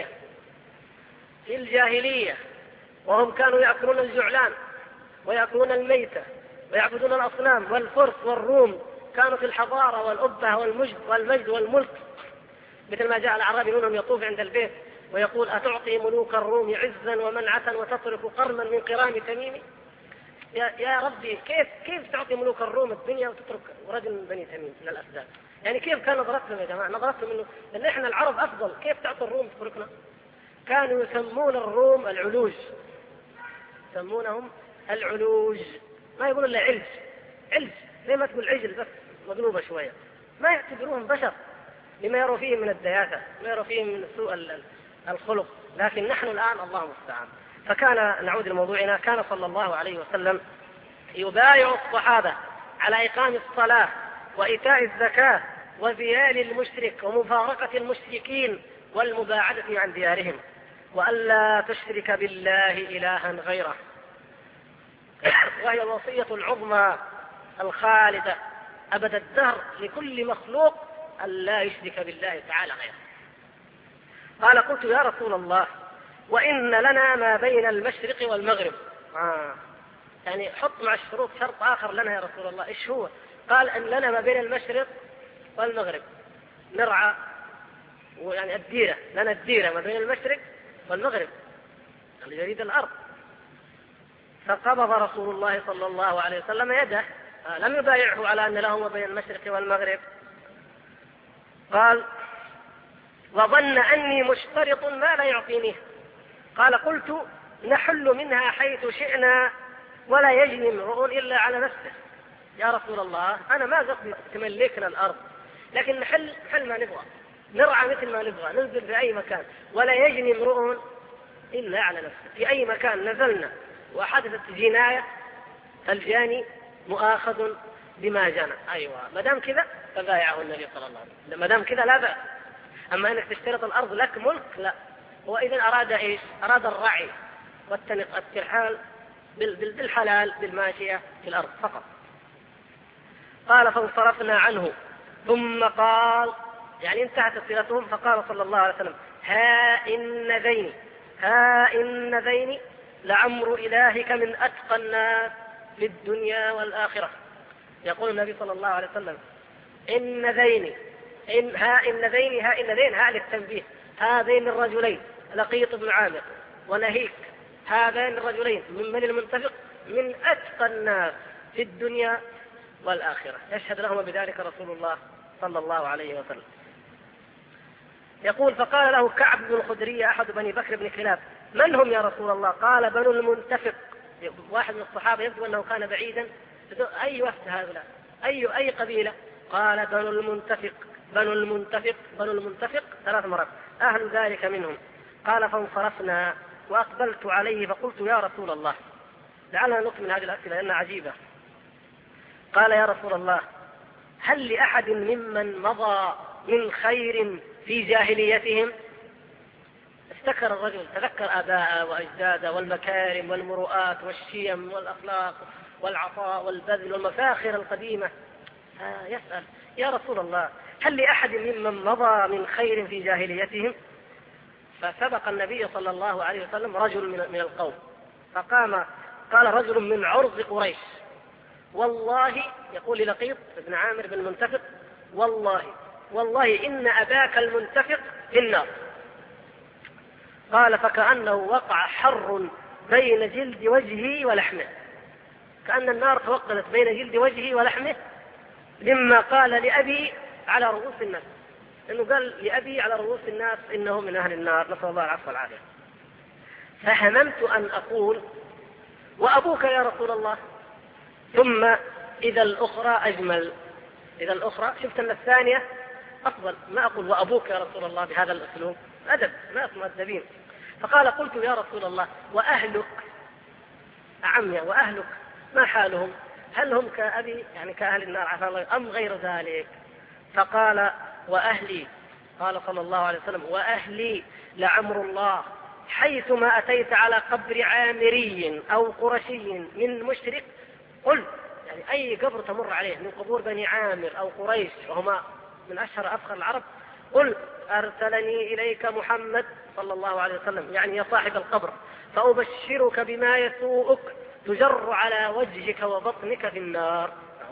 الجاهلية وهم كانوا يأكلون الجعلان ويأكلون الميتة ويعبدون الأصنام، والفرس والروم كانوا في الحضارة والأبهة والمجد والملك، مثل ما جاء الأعرابي منهم يطوف عند البيت ويقول: أتعطي ملوك الروم عزا ومنعة وتترك قرنا من قرام تميم؟ يا ربي، كيف تعطي ملوك الروم الدنيا وتترك رجل من بني تميم من الأسباب؟ يعني كيف كان نظرتهم يا جماعة؟ نظرتهم إنه لأن إحنا العرب أفضل، كيف تعطي الروم تتركنا؟ كانوا يسمون الروم العلوج، يسمونهم العلوج، ما يقولون إلا علج، زي ما تقول عجل بس مقلوبة شوية، ما يعتبروهم بشر لما يروا فيهم من الدياثة، ما يروا فيهم من سوء الخلق. لكن نحن الآن الله المستعان. فكان، نعود لموضوعنا، كان صلى الله عليه وسلم يبايع الصحابة على إقام الصلاة وإيتاء الزكاة وزيال المشرك ومفارقة المشركين والمباعدة عن ديارهم، وألا تشرك بالله إلها غيره، وهي الوصية العظمى الخالدة أبد الدهر لكل مخلوق أن لا يشرك بالله تعالى غيره. قال: قلت يا رسول الله وإن لنا ما بين المشرق والمغرب. يعني حط مع الشروط شرط آخر لنا يا رسول الله، إيش هو؟ قال: أن لنا ما بين المشرق والمغرب نرعى، يعني الديرة، لنا الديرة ما بين المشرق والمغرب، اللي يريد الأرض. فقبض رسول الله صلى الله عليه وسلم يده، لم يبايعه على أن له ما بين المشرق والمغرب. قال: وظن أني مشترط ما لا يعطينيه. قال: قلت: نحل منها حيث شئنا ولا يجني امرؤ إلا على نفسه. يا رسول الله، أنا ما قصدي تملكنا الأرض، لكن نحل ما نبغى، نرعى مثل ما نبغى، ننزل في أي مكان، ولا يجني امرؤ إلا على نفسه. في أي مكان نزلنا وحدثت جناية الجاني مؤاخذ بما جنى. أيوة، ما دام كذا فبايعه النبي صلى الله عليه وسلم، ما دام كذا لا بأس. أما أنك تشترط الأرض لك ملك، لا. هو إذن أراد إيش؟ أراد الرعي والترحال بالحلال بالماشية في الأرض فقط. قال: فانصرفنا عنه، ثم قال، يعني انتهت صلتهم، فقال صلى الله عليه وسلم: ها إن ذين لعمر إلهك من أتقى الناس في الدنيا والآخرة. يقول النبي صلى الله عليه وسلم: إن ذين ها للتنبيه، هذين الرجلين لقيط بن عامر ونهيك، هذين الرجلين من المنتفق من أتقى الناس في الدنيا والآخرة، يشهد لهما بذلك رسول الله صلى الله عليه وسلم. يقول: فقال له كعب بن الخدري أحد بني بكر بن كلاب: من هم يا رسول الله؟ قال: بنو المنتفق. واحد من الصحابة يبدو أنه كان بعيدا، أي وفد هؤلاء؟ أي قبيلة؟ قال: بنو المنتفق 3 مرات، أهل ذلك منهم. قال: فانصرفنا وأقبلت عليه فقلت: يا رسول الله، لعلنا نكمل هذه الأسئلة لأنها عجيبة. قال: يا رسول الله، هل لأحد ممن مضى من خير في جاهليتهم؟ افتكر الرجل، تذكر آباءه وأجداده والمكارم والمروءات والشيم والأخلاق والعطاء والبذل والمفاخر القديمة. يسأل: يا رسول الله، هل لأحد ممن مضى من خير في جاهليتهم؟ فسبق النبي صلى الله عليه وسلم رجل من القوم، فقام قال رجل من عرض قريش: والله، يقول للقيط بن عامر بن المنتفق: والله إن أباك المنتفق في النار. قال: فكأنه وقع حر بين جلد وجهه ولحمه، كأن النار توقدت بين جلد وجهه ولحمه، لما قال لأبي على رؤوس الناس، إنه قال لأبي على رؤوس الناس إنه من أهل النار، نسأل الله العفو والعافية. فهممت أن أقول: وأبوك يا رسول الله؟ ثم إذا الأخرى أجمل، إذا الأخرى، شفت أن الثانية أفضل، ما أقول وأبوك يا رسول الله بهذا الأسلوب، أدب، ما اسمه الدبين. فقال: قلت: يا رسول الله، وأهلك؟ أعمي، وأهلك ما حالهم؟ هل هم كأبي، يعني كأهل النار عفا الله، أم غير ذلك؟ فقال: وأهلي. قال صلى الله عليه وسلم: وأهلي لعمر الله حيثما أتيت على قبر عامري أو قرشي من مشرك قل يعني أي قبر تمر عليه من قبور بني عامر أو قريش وهما من أشهر أفخر العرب قل أرسلني إليك محمد صلى الله عليه وسلم، يعني يا صاحب القبر، فأبشرك بما يسوءك تجر على وجهك وبطنك في النار.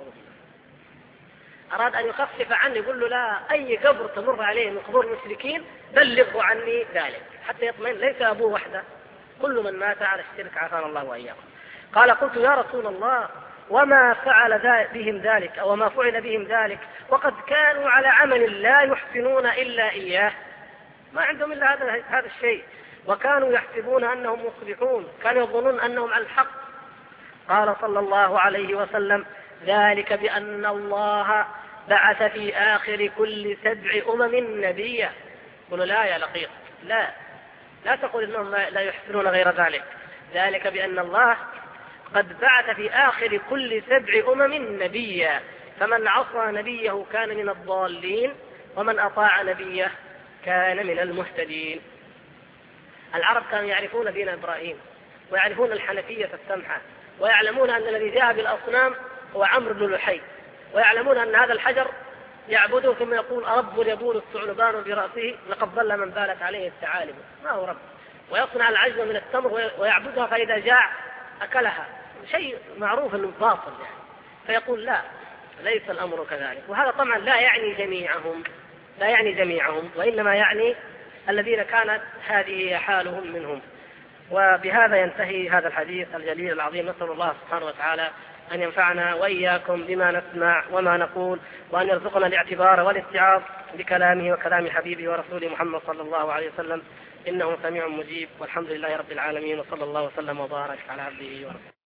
أراد أن يخفف عنه، يقول له لا، أي قبر تمر عليه من قبور المشركين بلغوا عني ذلك حتى يطمئن، ليس أبوه وحده، كل من مات على الشرك عافانا الله وإياكم. قال قلت يا رسول الله وما فعل بهم ذلك أو ما فعل بهم ذلك وقد كانوا على عمل لا يحسنون إلا إياه، ما عندهم إلا هذا الشيء، وكانوا يحسبون أنهم مصلحون، كانوا يظنون أنهم على الحق. قال صلى الله عليه وسلم ذلك بأن الله بعث في آخر كل 7 أمم نبيا. قلوا لا يا لقيط، لا تقول إنهم لا يحسنون غير ذلك، ذلك بأن الله قد بعث في آخر كل 7 أمم نبيا، فمن عصى نبيه كان من الضالين ومن أطاع نبيه كان من المهتدين. العرب كانوا يعرفون دين إبراهيم ويعرفون الحنفية السمحة، ويعلمون أن الذي جاء بالأصنام هو عمرو بن لحي، ويعلمون أن هذا الحجر يعبده ثم يقول رب يبول الثعلبان برأسه لقد ضل من بالت عليه الثعالب، ما هو رب، ويصنع العجل من التمر ويعبدها فإذا جاع أكلها، شيء معروف أنه باطل يعني. فيقول لا، ليس الأمر كذلك. وهذا طبعا لا يعني جميعهم، وإنما يعني الذين كانت هذه حالهم منهم. وبهذا ينتهي هذا الحديث الجليل العظيم. نسأل الله سبحانه وتعالى أن ينفعنا وإياكم بما نسمع وما نقول، وأن يرزقنا الاعتبار والاتعاظ بكلامه وكلام حبيبه ورسوله محمد صلى الله عليه وسلم، إنه سميع مجيب، والحمد لله رب العالمين، وصلى الله وسلم وبارك على عبده ورسوله.